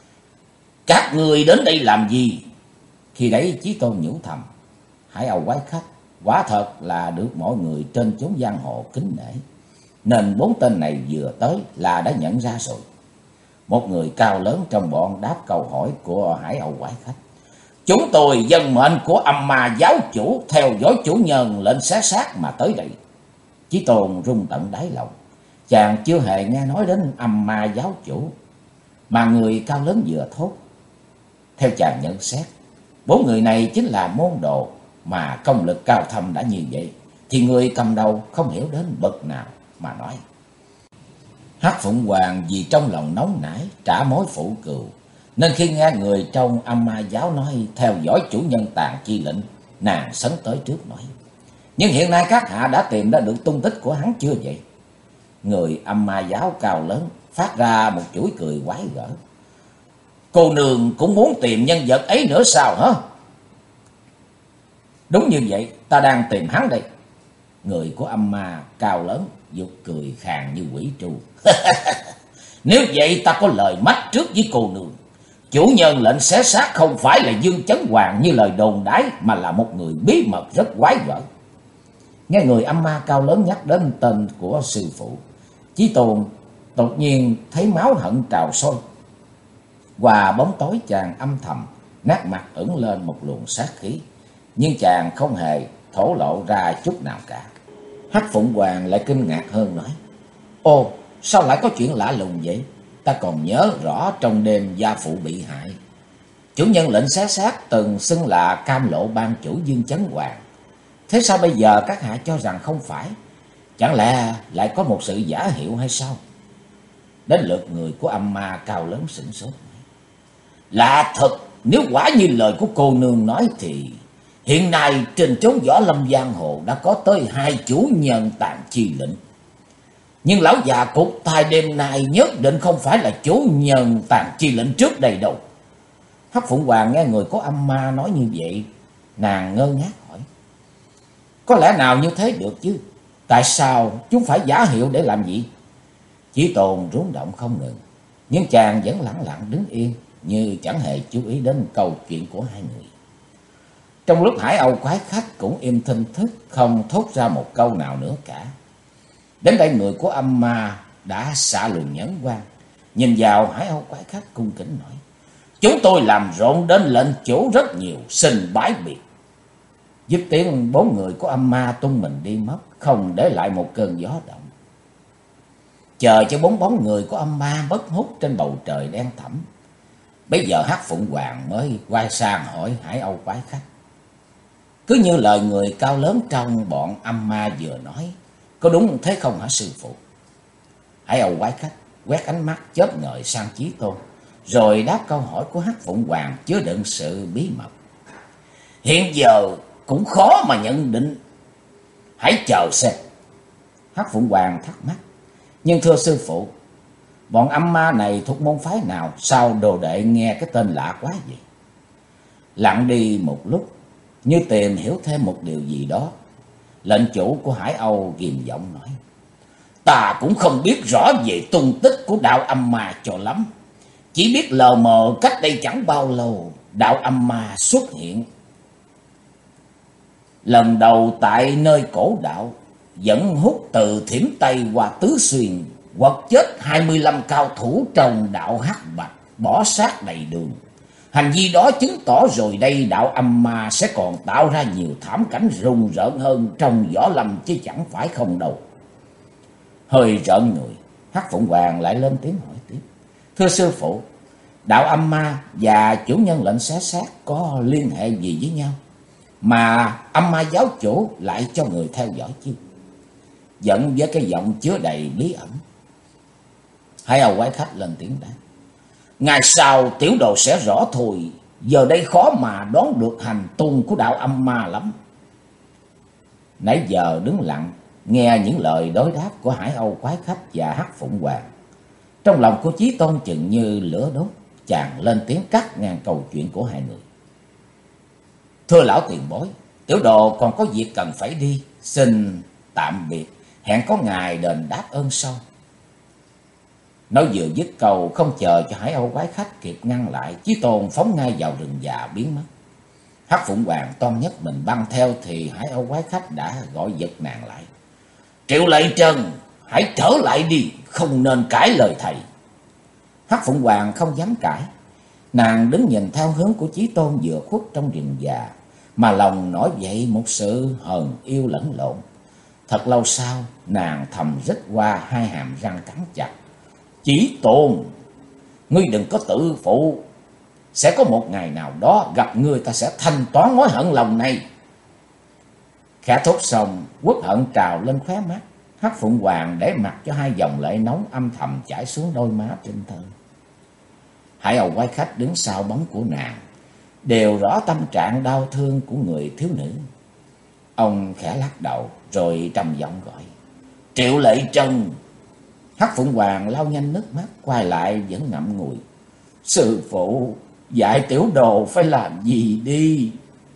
Các người đến đây làm gì? Khi đấy Chí Tôn nhủ thầm. Hải Âu quái khách quả thật là được mọi người trên chốn giang hồ kính nể, nên 4 tên này vừa tới là đã nhận ra rồi. Một người cao lớn trong bọn đáp câu hỏi của Hải Âu quái khách. Chúng tôi dân mệnh của Âm Ma giáo chủ theo dõi chủ nhân lệnh xé xác mà tới đây. Chí Tôn rung tận đáy lòng. Chàng chưa hề nghe nói đến Âm Ma giáo chủ, mà người cao lớn vừa thốt. Theo chàng nhận xét, 4 người này chính là môn đồ mà công lực cao thâm đã như vậy, thì người cầm đầu không hiểu đến bậc nào mà nói. Hắc Phụng Hoàng vì trong lòng nóng nảy trả mối phụ cừu, nên khi nghe người trong âm ma giáo nói theo dõi chủ nhân Tàn Chi lệnh, nàng sấn tới trước nói: nhưng hiện nay các hạ đã tìm ra được tung tích của hắn chưa vậy? Người âm ma giáo cao lớn phát ra một chuỗi cười quái gở: cô nương cũng muốn tìm nhân vật ấy nữa sao hả? Đúng như vậy, ta đang tìm hắn đây. Người của âm ma cao lớn giục cười khàn như quỷ tru: nếu vậy ta có lời mách trước với cô nương. Chủ nhân lệnh xé xác không phải là Dương Chấn Hoàng như lời đồn đãi, mà là một người bí mật rất quái gở. Nghe người âm ma cao lớn nhắc đến tên của sư phụ, Chí Tôn đột nhiên thấy máu hận trào sôi. Qua bóng tối chàng âm thầm, nét mặt ửng lên một luồng sát khí, nhưng chàng không hề thổ lộ ra chút nào cả. Hắc Phụng Hoàng lại kinh ngạc hơn nói: ô, sao lại có chuyện lạ lùng vậy? Ta còn nhớ rõ trong đêm gia phụ bị hại, chủ nhân lệnh xé xác từng xưng là Cam Lộ ban chủ Dương Chấn Hoàng. Thế sao bây giờ các hạ cho rằng không phải? Chẳng lẽ lại có một sự giả hiệu hay sao? Đến lượt người của âm ma cao lớn sửng sốt: là thật, nếu quả như lời của cô nương nói thì hiện nay trên chốn võ lâm giang hồ đã có tới 2 chủ nhân Tàn Chi lệnh. Nhưng lão già cục tai đêm nay nhất định không phải là chủ nhân Tàn Chi lệnh trước đây đâu. Hắc Phụng Hoàng nghe người có âm ma nói như vậy, nàng ngơ ngác hỏi: có lẽ nào như thế được chứ? Tại sao chúng phải giả hiệu để làm gì? Chí Tôn rung động không ngừng, nhưng chàng vẫn lặng lặng đứng yên, như chẳng hề chú ý đến câu chuyện của hai người. Trong lúc Hải Âu quái khách cũng im thinh thức, không thốt ra một câu nào nữa cả. Đến đây người của âm ma đã xạ luồng nhẫn quan, nhìn vào Hải Âu quái khách cung kính nói: chúng tôi làm rộn đến lệnh chủ rất nhiều, xin bái biệt. Dứt tiếng, 4 người của âm ma tung mình đi mất, không để lại một cơn gió động. Chờ cho 4 bóng người của âm ma mất hút trên bầu trời đen thẳm, bây giờ Hắc Phụng Hoàng mới quay sang hỏi Hải Âu quái khách: cứ như lời người cao lớn trong bọn âm ma vừa nói, có đúng thế không hả sư phụ? Hải Âu quái khách quét ánh mắt chớp ngời sang Chí Tôn, rồi đáp câu hỏi của Hắc Phụng Hoàng chứa đựng sự bí mật: hiện giờ cũng khó mà nhận định, hãy chờ xem. Hắc Phụng Hoàng thắc mắc: nhưng thưa sư phụ, bọn âm ma này thuộc môn phái nào? Sao đồ đệ nghe cái tên lạ quá vậy? Lặng đi một lúc, như tìm hiểu thêm một điều gì đó, lệnh chủ của Hải Âu ghiềm giọng nói: ta cũng không biết rõ về tung tích của đạo âm ma cho lắm, chỉ biết lờ mờ cách đây chẳng bao lâu đạo âm ma xuất hiện lần đầu tại nơi cổ đạo, dẫn hút từ Thiểm Tây qua Tứ Xuyên, quật chết 25 cao thủ trong đạo hắc bạch, bỏ xác đầy đường. Hành vi đó chứng tỏ rồi đây đạo âm ma sẽ còn tạo ra nhiều thảm cảnh rùng rợn hơn trong võ lâm chứ chẳng phải không đâu. Hơi rợn người, Hắc Phụng Hoàng lại lên tiếng hỏi tiếp: thưa sư phụ, đạo âm ma và chủ nhân lệnh xé xác có liên hệ gì với nhau mà âm ma giáo chủ lại cho người theo dõi chứ? Giận với cái giọng chứa đầy bí ẩn. Hải Âu quái khách lên tiếng đáp: ngày sau tiểu đồ sẽ rõ thôi, giờ đây khó mà đoán được hành tung của đạo âm ma lắm. Nãy giờ đứng lặng nghe những lời đối đáp của Hải Âu quái khách và Hắc Phụng Hoàng, trong lòng của Chí Tôn chừng như lửa đốt. Chàng lên tiếng cắt ngang câu chuyện của hai người: thưa lão tiền bối, tiểu đồ còn có việc cần phải đi, xin tạm biệt, hẹn có ngày đền đáp ơn sau. Nói vừa dứt câu, không chờ cho Hải Âu quái khách kịp ngăn lại, Chí Tôn phóng ngay vào rừng già biến mất. Hắc Phụng Hoàng toan nhấc mình băng theo thì Hải Âu quái khách đã gọi giật nàng lại: Triệu Lệ Trần, hãy trở lại đi, không nên cãi lời thầy. Hắc Phụng Hoàng không dám cãi, nàng đứng nhìn theo hướng của Chí Tôn vừa khuất trong rừng già, mà lòng nổi dậy một sự hờn yêu lẫn lộn. Thật lâu sau, nàng thầm rít qua hai hàm răng cắn chặt: Chí Tôn, ngươi đừng có tự phụ, sẽ có một ngày nào đó gặp ngươi ta sẽ thanh toán mối hận lòng này. Khẽ thốt xong, uất hận trào lên khóe mắt, Hắc Phụng Hoàng để mặc cho hai dòng lệ nóng âm thầm chảy xuống đôi má trinh thơ. Hải Âu quái khách đứng sau bóng của nàng, đều rõ tâm trạng đau thương của người thiếu nữ. Ông khẽ lắc đầu rồi trầm giọng gọi: Triệu Lệ Trân. Hắc Phụng Hoàng lau nhanh nước mắt, quay lại vẫn ngậm ngùi: Sư phụ, dạy tiểu đồ phải làm gì đi.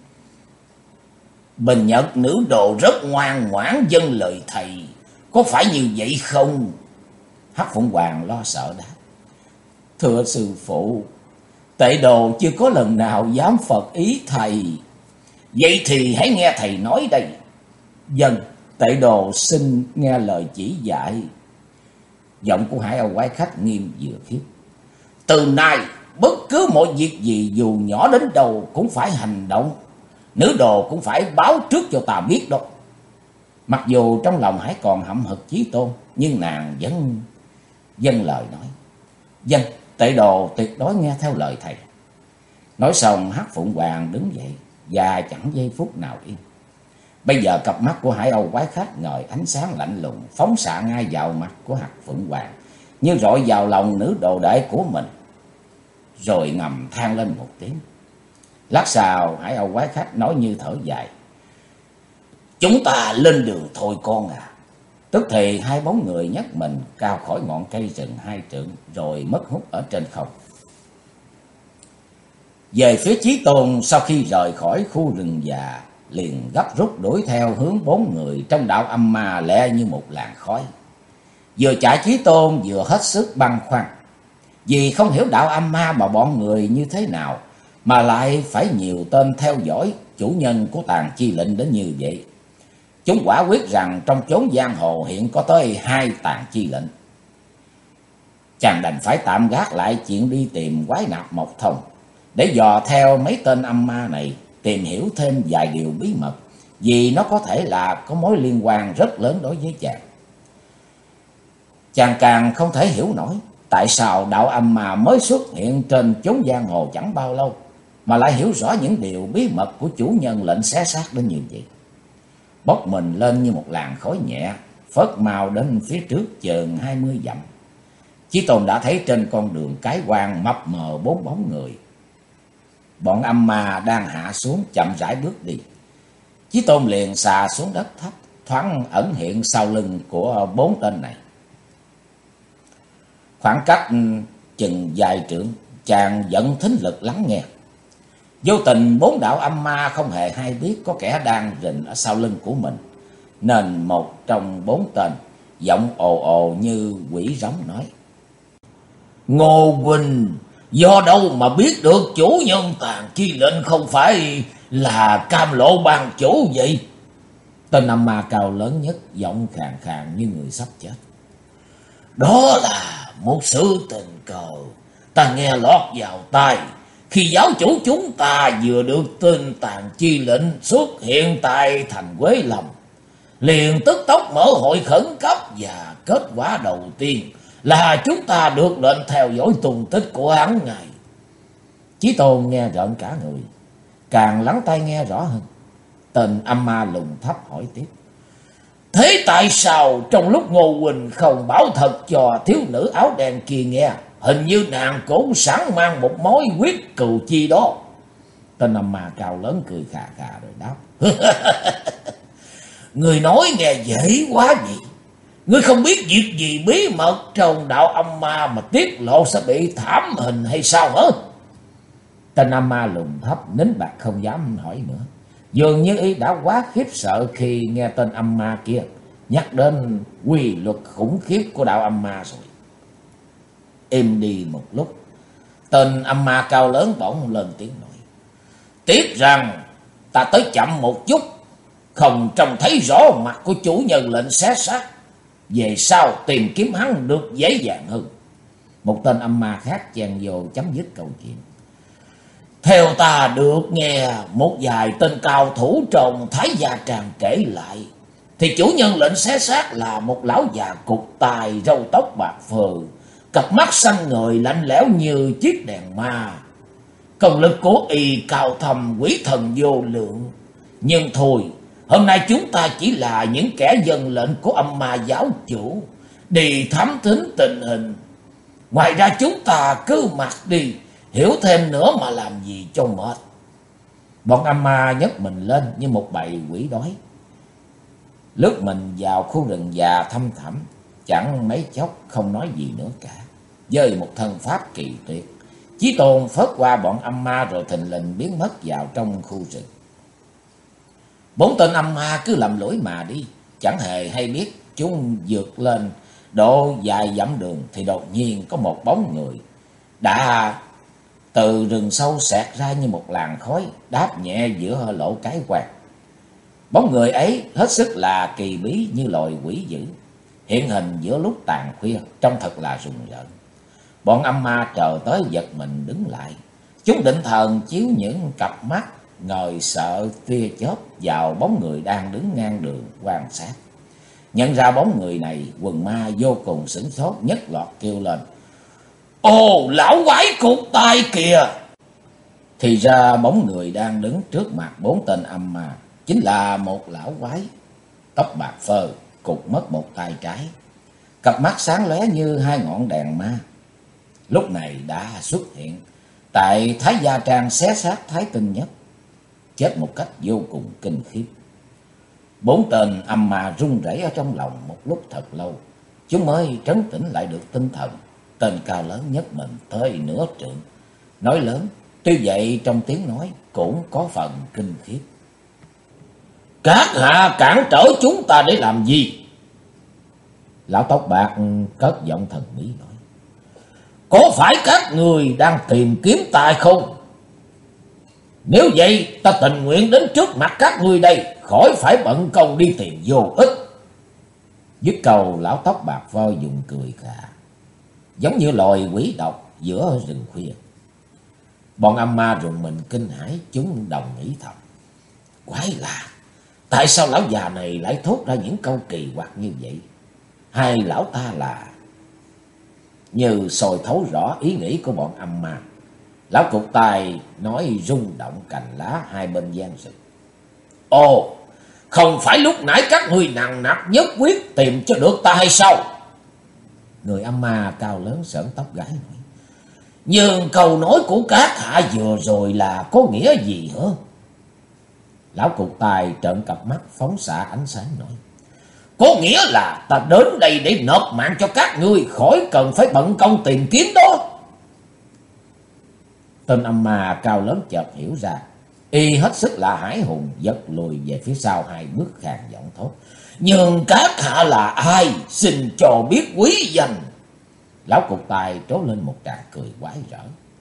Bình Nhật nữ đồ rất ngoan ngoãn vâng lời thầy, có phải như vậy không? Hắc Phụng Hoàng lo sợ đáp: Thưa sư phụ, tệ đồ chưa có lần nào dám phật ý thầy. Vậy thì hãy nghe thầy nói đây. Vâng, tệ đồ xin nghe lời chỉ dạy. Giọng của Hải Âu quái khách nghiêm vừa khiếp. Từ nay bất cứ mọi việc gì dù nhỏ đến đâu cũng phải hành động. Nữ đồ cũng phải báo trước cho ta biết đó. Mặc dù trong lòng Hải còn hậm hực chí tôn, nhưng nàng vẫn vâng lời nói: Vâng, tệ đồ tuyệt đối nghe theo lời thầy. Nói xong, Hắc Phụng Hoàng đứng dậy và chẳng giây phút nào yên. Bây giờ cặp mắt của Hải Âu quái khách ngời ánh sáng lạnh lùng, phóng xạ ngay vào mặt của Hắc Phụng Hoàng, như rọi vào lòng nữ đồ đệ của mình. Rồi ngầm than lên một tiếng. Lát sau, Hải Âu quái khách nói như thở dài: Chúng ta lên đường thôi con à. Tức thì hai bóng người nhấc mình cao khỏi ngọn cây rừng 2 trượng, rồi mất hút ở trên không. Về phía Chí Tôn, sau khi rời khỏi khu rừng già, liền gấp rút đuổi theo hướng 4 người trong đạo âm ma lẹ như một làn khói. Vừa chạy, Chí Tôn vừa hết sức băn khoăn, vì không hiểu đạo âm ma mà bọn người như thế nào mà lại phải nhiều tên theo dõi chủ nhân của Tàn Chi Lệnh đến như vậy. Chúng quả quyết rằng trong chốn giang hồ hiện có tới 2 Tàn Chi Lệnh. Chàng đành phải tạm gác lại chuyện đi tìm quái nạp Mộc Thông, để dò theo mấy tên âm ma này, tìm hiểu thêm vài điều bí mật, vì nó có thể là có mối liên quan rất lớn đối với chàng. Chàng càng không thể hiểu nổi tại sao đạo âm ma mới xuất hiện trên chốn giang hồ chẳng bao lâu mà lại hiểu rõ những điều bí mật của chủ nhân lệnh xé xác đến như vậy. Bốc mình lên như một làn khói nhẹ, phớt mau đến phía trước chừng 20 dặm. Chí Tôn đã thấy trên con đường cái quang mập mờ 4 bóng người. Bọn âm ma đang hạ xuống chậm rãi bước đi. Chí Tôn liền xà xuống đất thấp, thoáng ẩn hiện sau lưng của 4 tên này. Khoảng cách chừng vài trượng, chàng dẫn thính lực lắng nghe. Vô tình 4 đạo âm ma không hề hay biết có kẻ đang rình ở sau lưng của mình, nên một trong 4 tên giọng ồ ồ như quỷ rống nói: Ngô huynh, do đâu mà biết được chủ nhân Tàn Chi Lệnh không phải là Cam Lộ Bang chủ vậy? Tên âm ma cao lớn nhất giọng khàn khàn như người sắp chết: Đó là một sự tình cờ ta nghe lọt vào tai khi giáo chủ chúng ta vừa được tin Tàn Chi Lệnh xuất hiện tại thành Quế Lâm, liền tức tốc mở hội khẩn cấp, và kết quả đầu tiên là chúng ta được lệnh theo dõi tung tích của hắn ngay. Chí Tôn nghe rợn cả người, càng lắng tai nghe rõ hơn. Tên âm ma lùng thấp hỏi tiếp: Thế tại sao trong lúc Ngô huynh không bảo thật cho thiếu nữ áo đen kia nghe? Hình như nàng cũng sẵn mang một mối quyết cừu chi đó. Tên âm ma cao lớn cười khà khà rồi đáp: Người nói nghe dễ quá vậy. Ngươi không biết việc gì bí mật trong đạo âm ma mà tiết lộ sẽ bị thảm hình hay sao hả? Tên âm ma lùng thấp nín bặt không dám hỏi nữa. Dường như y đã quá khiếp sợ khi nghe tên âm ma kia nhắc đến quy luật khủng khiếp của đạo âm ma rồi. Im đi một lúc, tên âm ma cao lớn bỗng lên tiếng nói: Tiếc rằng ta tới chậm một chút, không trông thấy rõ mặt của chủ nhân lệnh xé xác. Về sau tìm kiếm hắn được dễ dàng hơn. Một tên âm ma khác chen vô chấm dứt câu chuyện: Theo ta được nghe một vài tên cao thủ trong Thái Gia Tràng kể lại, thì chủ nhân lệnh xé xác là một lão già cụt tai, râu tóc bạc phơ, cặp mắt xanh ngời lạnh lẽo như chiếc đèn ma. Công lực của y cao thầm, quỷ thần vô lượng. Nhưng thôi, Hôm nay chúng ta chỉ là những kẻ dân lệnh của âm ma giáo chủ, đi thám thính tình hình. Ngoài ra chúng ta cứ mặc đi, hiểu thêm nữa mà làm gì cho mệt. Bọn âm ma nhấc mình lên như một bầy quỷ đói, lướt mình vào khu rừng già thăm thẳm, chẳng mấy chốc không nói gì nữa cả. Với một thân pháp kỳ tuyệt, Chí Tôn phớt qua bọn âm ma rồi thình lình biến mất vào trong khu rừng. Bốn tên âm ma cứ lầm lũi mà đi, chẳng hề hay biết chúng vượt lên độ dài dặm đường thì đột nhiên có một bóng người đã từ rừng sâu xẹt ra như một làn khói, đáp nhẹ giữa lỗ cái quạt. Bóng người ấy hết sức là kỳ bí như loài quỷ dữ, hiện hình giữa lúc tàn khuya, trông thật là rùng rợn. Bọn âm ma chờ tới giật mình đứng lại. Chúng định thần chiếu những cặp mắt ngời sợ tia chớp vào bóng người đang đứng ngang đường quan sát. Nhận ra bóng người này, quần ma vô cùng sửng sốt, nhất loạt kêu lên: "Ồ, lão quái cụt tay kìa!" Thì ra bóng người đang đứng trước mặt bốn tên âm ma chính là một lão quái tóc bạc phơ, cụt mất một tay trái, cặp mắt sáng lóe như hai ngọn đèn ma. Lúc này đã xuất hiện tại Thái Gia Trang xé xác Thái Tinh Nhất, chết một cách vô cùng kinh khiếp. Bốn tên âm ma run rẩy ở trong lòng một lúc thật lâu, chúng mới trấn tĩnh lại được tinh thần. Tên cao lớn nhất mình tới nửa trượng, nói lớn, tuy vậy trong tiếng nói cũng có phần kinh khiếp: "Các hạ cản trở chúng ta để làm gì?" Lão tóc bạc cất giọng thần bí nói: "Có phải các người đang tìm kiếm ta không? Nếu vậy ta tình nguyện đến trước mặt các ngươi đây, khỏi phải bận công đi tìm vô ích." Dứt câu, lão tóc bạc phơ dùng cười khà, giống như loài quỷ độc giữa rừng khuya. Bọn âm ma rùng mình kinh hãi, chúng đồng nghĩ thầm: quái lạ, tại sao lão già này lại thốt ra những câu kỳ quặc như vậy? Hay lão ta là... Như soi thấu rõ ý nghĩ của bọn âm ma, lão cụt tay nói rung động cành lá hai bên gian rừng: "Ồ, không phải lúc nãy các ngươi nằng nặc nhất quyết tìm cho được ta hay sao?" Người âm ma cao lớn sởn tóc gáy nói: "Nhưng câu nói của các hạ vừa rồi là có nghĩa gì hả?" Lão cụt tay trợn cặp mắt phóng xạ ánh sáng nói: "Có nghĩa là ta đến đây để nộp mạng cho các ngươi, khỏi cần phải bận công tìm kiếm đó." Tên âm ma cao lớn chợt hiểu ra, y hết sức là hãi hùng, giật lùi về phía sau hai bước, khàn giọng thốt: "Nhưng các hạ là ai? Xin cho biết quý danh." Lão cụt tay trố lên một tràng cười quái rỡ: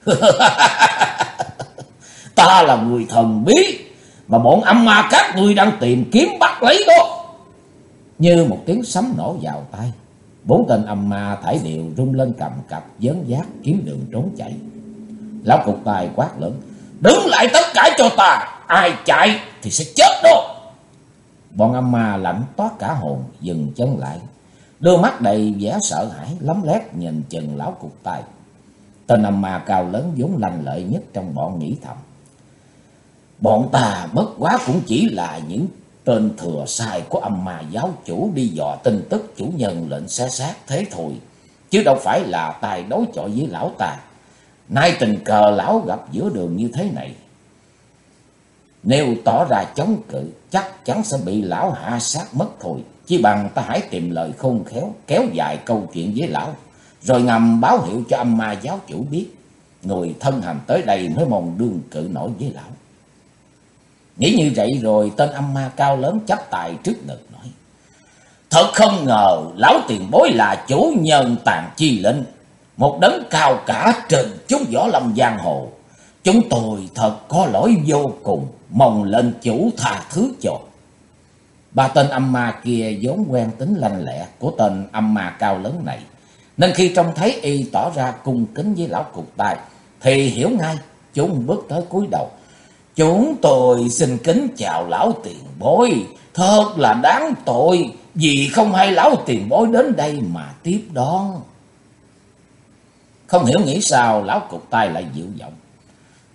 "Ta là người thần bí mà bọn âm ma các ngươi đang tìm kiếm bắt lấy đó." Như một tiếng sấm nổ vào tai, bốn tên âm ma thảy đều rung lên cầm cập, vớn vát kiếm đường trốn chạy. Lão cụt tay quát lớn: "Đứng lại tất cả cho ta, ai chạy thì sẽ chết đó." Bọn âm ma lạnh toát cả hồn, dừng chân lại, đôi mắt đầy vẻ sợ hãi lấm lét nhìn chừng lão cụt tay. Tên âm ma cao lớn vốn lanh lợi nhất trong bọn nghĩ thầm: bọn ta bất quá cũng chỉ là những tên thừa sai của âm ma giáo chủ đi dò tin tức chủ nhân lệnh xé xác thế thôi, chứ đâu phải là tài đối chọi với lão ta. Nay tình cờ lão gặp giữa đường như thế này, nếu tỏ ra chống cự chắc chắn sẽ bị lão hạ sát mất thôi. Chỉ bằng ta hãy tìm lời khôn khéo, kéo dài câu chuyện với lão, rồi ngầm báo hiệu cho âm ma giáo chủ biết người thân hành tới đây mới mong đương cự nổi với lão. Nghĩ như vậy rồi tên âm ma cao lớn chắp tay trước ngực nói: "Thật không ngờ lão tiền bối là chủ nhân Tàn Chi Lệnh, một đấng cao cả trên chúng võ lâm giang hồ. Chúng tôi thật có lỗi vô cùng, mong lên chủ tha thứ cho." Ba tên âm ma kia vốn quen tính lanh lẹ của tên âm ma cao lớn này, nên khi trông thấy y tỏ ra cung kính với lão cụt tay thì hiểu ngay. Chúng bước tới cúi đầu: "Chúng tôi xin kính chào lão tiền bối, thật là đáng tội vì không hay lão tiền bối đến đây mà tiếp đón." Không hiểu nghĩ sao lão cụt tay lại dịu giọng: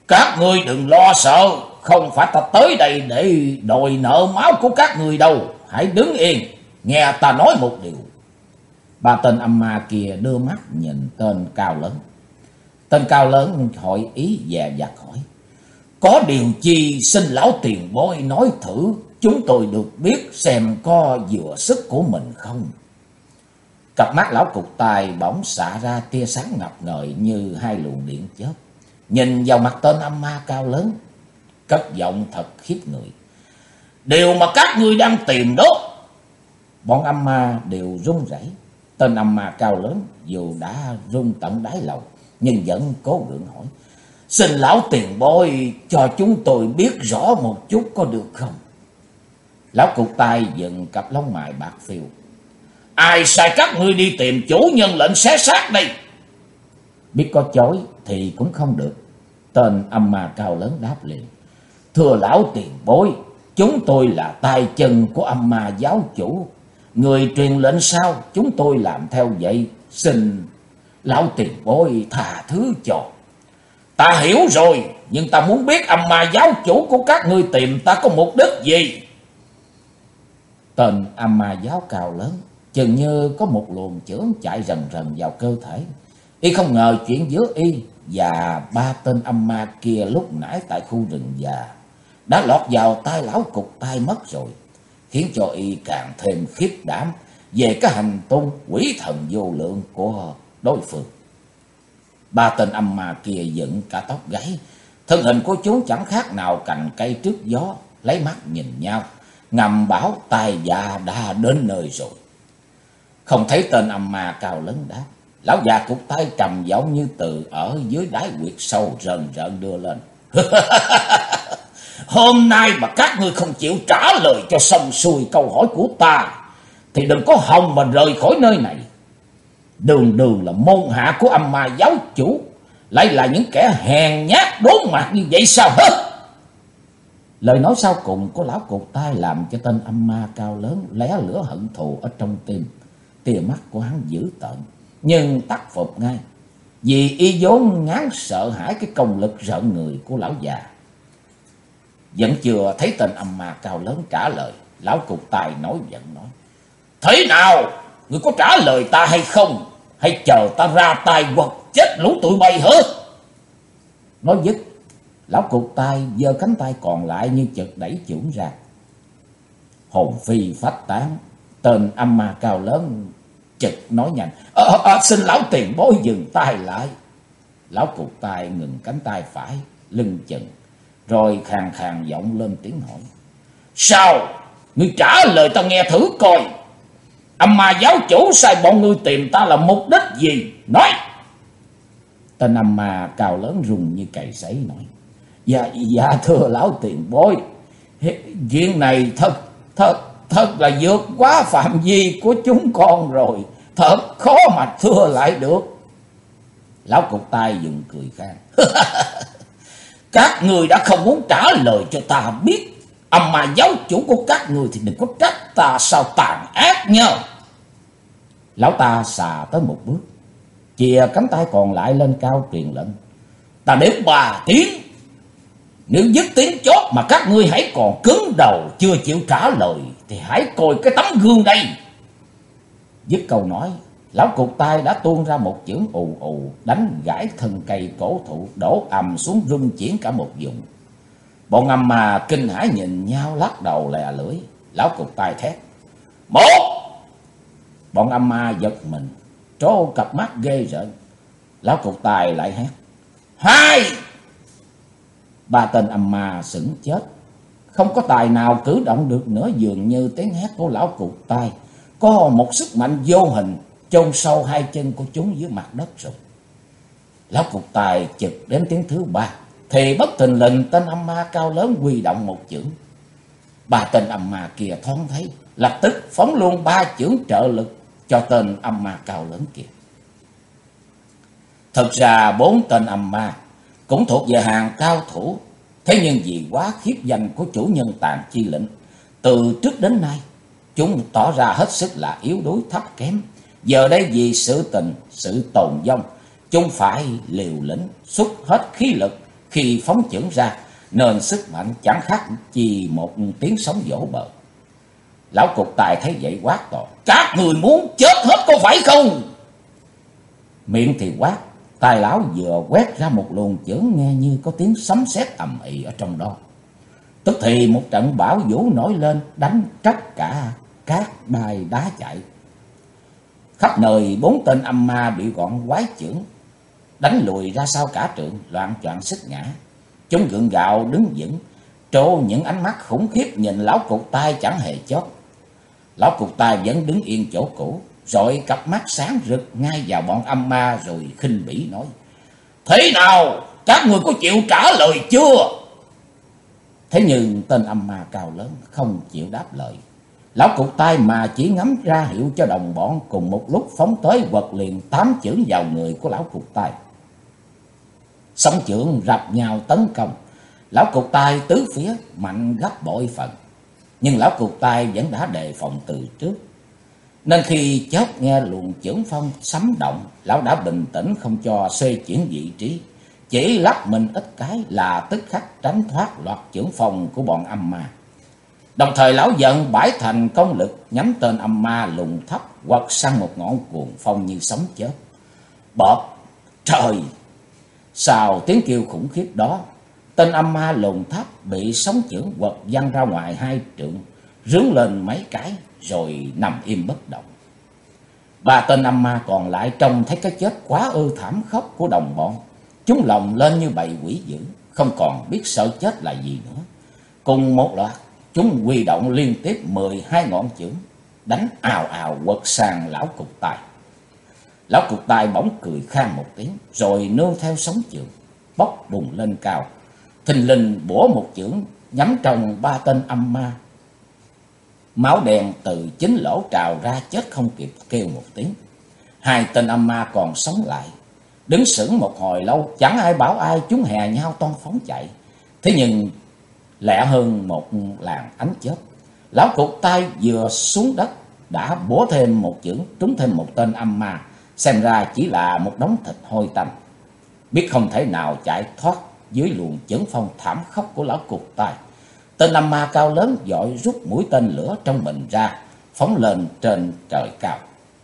Các ngươi đừng lo sợ, không phải ta tới đây để đòi nợ máu của các ngươi đâu. Hãy đứng yên, nghe ta nói một điều. Ba tên âm ma kia đưa mắt nhìn tên cao lớn. Tên cao lớn hỏi ý dè dặt hỏi: có điều chi xin lão tiền bối nói thử, chúng tôi được biết xem có vừa sức của mình không? Cặp mắt lão cụt tay bỗng xạ ra tia sáng ngập ngời như hai luồng điện chớp, nhìn vào mặt tên âm ma cao lớn, cất giọng thật khiếp người: điều mà các ngươi đang tìm đó. Bọn âm ma đều run rẩy. Tên âm ma cao lớn dù đã run tận đáy lòng nhưng vẫn cố gượng hỏi: xin lão tiền bối cho chúng tôi biết rõ một chút có được không? Lão cụt tay dựng cặp lông mày bạc phiêu: ai sai các ngươi đi tìm chủ nhân lệnh xé xác đây? Biết có chối thì cũng không được. Tên âm ma cao lớn đáp liền: thưa lão tiền bối, chúng tôi là tay chân của âm ma giáo chủ, người truyền lệnh sao chúng tôi làm theo vậy, xin lão tiền bối tha thứ cho. Ta hiểu rồi, nhưng ta muốn biết âm ma giáo chủ của các ngươi tìm ta có mục đích gì? Tên âm ma giáo cao lớn chừng như có một luồng chưởng chạy rần rần vào cơ thể. Y không ngờ chuyện giữa y và ba tên âm ma kia lúc nãy tại khu rừng già đã lọt vào tai lão cụt tay mất rồi, khiến cho y càng thêm khiếp đảm về cái hành tung quỷ thần vô lượng của đối phương. Ba tên âm ma kia dựng cả tóc gáy, thân hình của chúng chẳng khác nào cành cây trước gió, lấy mắt nhìn nhau, ngầm bảo tài già đã đến nơi rồi. Không thấy tên âm ma cao lớn đáp, lão già cụt tay trầm giọng như từ ở dưới đáy huyệt sâu rần rợn đưa lên: hôm nay mà các ngươi không chịu trả lời cho xong xuôi câu hỏi của ta thì đừng có hòng mà rời khỏi nơi này. Đường đường là môn hạ của âm ma giáo chủ, lại là những kẻ hèn nhát đốn mặt như vậy sao hết? Lời nói sau cùng của lão cụt tay làm cho tên âm ma cao lớn lóe lửa hận thù ở trong tim. Tia mắt của hắn dữ tợn nhưng tắt phục ngay, vì y vốn ngán sợ hãi cái công lực rợn người của lão già. Vẫn chưa thấy tên âm ma cao lớn trả lời, lão cụt tay nổi giận nói: thế nào, ngươi có trả lời ta hay không, hay chờ ta ra tay quật chết lũ tụi bay hả? Nói dứt, lão cụt tay giơ cánh tay còn lại như chợt đẩy chưởng ra. Hồn phi phách tán, tên âm ma cao lớn chợt nói nhanh: xin lão tiền bối dừng tay lại. Lão cụt tay ngừng cánh tay phải, lưng chừng, rồi khàn khàn giọng lên tiếng hỏi: sao, ngươi trả lời ta nghe thử coi. Âm ma giáo chủ sai bọn ngươi tìm ta là mục đích gì? Nói! Tên âm ma cao lớn rùng như cày sấy nói: Dạ thưa lão tiền bối, chuyện này thật là vượt quá phạm vi của chúng con rồi, thật khó mà thưa lại được. Lão cụt tay dùng cười khan: các người đã không muốn trả lời cho ta biết âm ma giáo chủ của các người thì đừng có trách ta sao tàn ác nha. Lão ta xà tới một bước, chìa cánh tay còn lại lên cao truyền lệnh: ta đếm 3 tiếng, nếu dứt tiếng chót mà các ngươi hãy còn cứng đầu chưa chịu trả lời thì hãy coi cái tấm gương đây. Dứt câu nói, lão cụt tay đã tuôn ra một chưởng ù ù đánh gãy thân cây cổ thụ, đổ ầm xuống rung chuyển cả một vùng. Bọn âm ma kinh hãi nhìn nhau lắc đầu lè lưỡi. Lão cụt tay thét: 1! Bọn âm ma giật mình, trố cặp mắt ghê rợn. Lão cụt tay lại hét: 2! 3 tên âm ma sững chết, không có tài nào cử động được nữa, dường như tiếng hét của lão cụt tay có một sức mạnh vô hình chôn sâu 2 chân của chúng dưới mặt đất rồi. Lão cụt tay chực đến tiếng thứ 3 thì bất thình lình tên âm ma cao lớn huy động một chưởng. 3 tên âm ma kia thoáng thấy, lập tức phóng luôn 3 chưởng trợ lực cho tên âm ma cao lớn kia. Thực ra 4 tên âm ma cũng thuộc về hàng cao thủ, thế nhưng vì quá khiếp danh của chủ nhân Tàn Chi Lĩnh, từ trước đến nay chúng tỏ ra hết sức là yếu đuối thấp kém. Giờ đây vì sự tình, sự tồn vong, chúng phải liều lĩnh, xuất hết khí lực khi phóng chưởng ra, nên sức mạnh chẳng khác chi một tiếng sóng vỗ bờ. Lão cục tài thấy vậy quát to: "Các người muốn chết hết có phải không?" Miệng thì quát, tay lão vừa quét ra một luồng chưởng nghe như có tiếng sấm sét ầm ĩ ở trong đó. Tức thì một trận bão vũ nổi lên, đánh trách cả cát đai đá chạy. Khắp nơi 4 tên âm ma bị gọn quái chưởng đánh lùi ra sau cả trượng, loạng choạng xích ngã. Chúng gượng gạo đứng vững, trố những ánh mắt khủng khiếp nhìn lão cục tai chẳng hề chớp. Lão cục tai vẫn đứng yên chỗ cũ, rồi cặp mắt sáng rực ngay vào bọn âm ma rồi khinh bỉ nói: "Thế nào, các người có chịu trả lời chưa?" Thế nhưng tên âm ma cao lớn không chịu đáp lời. Lão cục tai mà chỉ ngắm ra hiệu cho đồng bọn cùng một lúc phóng tới, quật liền 8 chưởng vào người của lão cục tai. Sóng chưởng rập nhau tấn công, lão cục tai tứ phía mạnh gấp bội phần. Nhưng lão cục tai vẫn đã đề phòng từ trước, nên khi chớp nghe luồng chưởng phong sấm động, lão đã bình tĩnh không cho xê chuyển vị trí, chỉ lắc mình ít cái là tức khắc tránh thoát loạt chưởng phong của bọn âm ma. Đồng thời lão dần bãi thành công lực nhắm tên âm ma lùng thấp, quật sang một ngọn cuồng phong như sấm chớp. Bọp! Trời! Sau tiếng kêu khủng khiếp đó, tên âm ma lùng thấp bị sóng chưởng quật văng ra ngoài 2 trượng, rướn lên mấy cái rồi nằm im bất động. 3 tên âm ma còn lại trông thấy cái chết quá ư thảm khốc của đồng bọn, chúng lồng lên như bầy quỷ dữ, không còn biết sợ chết là gì nữa. Cùng một loạt, chúng huy động liên tiếp 12 ngọn chưởng, đánh ào ào quật sang lão cục tài. Lão cục tài bỗng cười khan một tiếng, rồi nương theo sóng chưởng bốc bùng lên cao, thình lình bổ một chưởng nhắm trong 3 tên âm ma. Máu đen từ chính lỗ trào ra, chết không kịp kêu một tiếng. 2 tên âm ma còn sống lại, đứng sững một hồi lâu, chẳng ai bảo ai, chúng hè nhau toan phóng chạy. Thế nhưng lẹ hơn một làn ánh chớp, lão cục tai vừa xuống đất đã bổ thêm một chưởng trúng thêm một tên âm ma, xem ra chỉ là một đống thịt hôi tanh. Biết không thể nào chạy thoát dưới luồng chưởng phong thảm khốc của lão cục tai, tên âm ma cao lớn vội rút mũi tên lửa trong mình ra, phóng lên trên trời cao.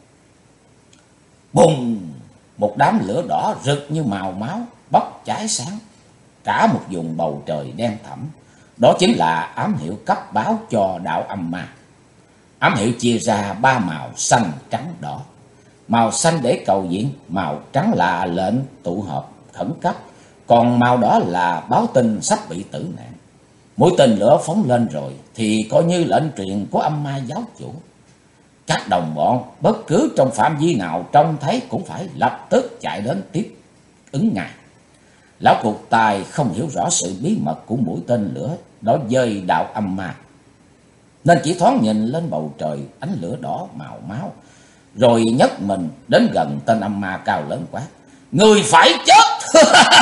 Bùng! Một đám lửa đỏ rực như màu máu bốc cháy sáng cả một vùng bầu trời đen thẳm. Đó chính là ám hiệu cấp báo cho đạo âm ma. Ám hiệu chia ra 3 màu: xanh, trắng, đỏ. Màu xanh để cầu viện, màu trắng là lệnh tụ họp khẩn cấp, còn màu đỏ là báo tin sắp bị tử nạn. Mũi tên lửa phóng lên rồi thì coi như lệnh truyền của âm ma giáo chủ. Các đồng bọn bất cứ trong phạm vi nào trông thấy cũng phải lập tức chạy đến tiếp ứng ngay. Lão cục tài không hiểu rõ sự bí mật của mũi tên lửa đó dơi đạo âm ma, nên chỉ thoáng nhìn lên bầu trời ánh lửa đỏ màu máu, rồi nhấc mình đến gần tên âm ma cao lớn quát: "Người phải chết!"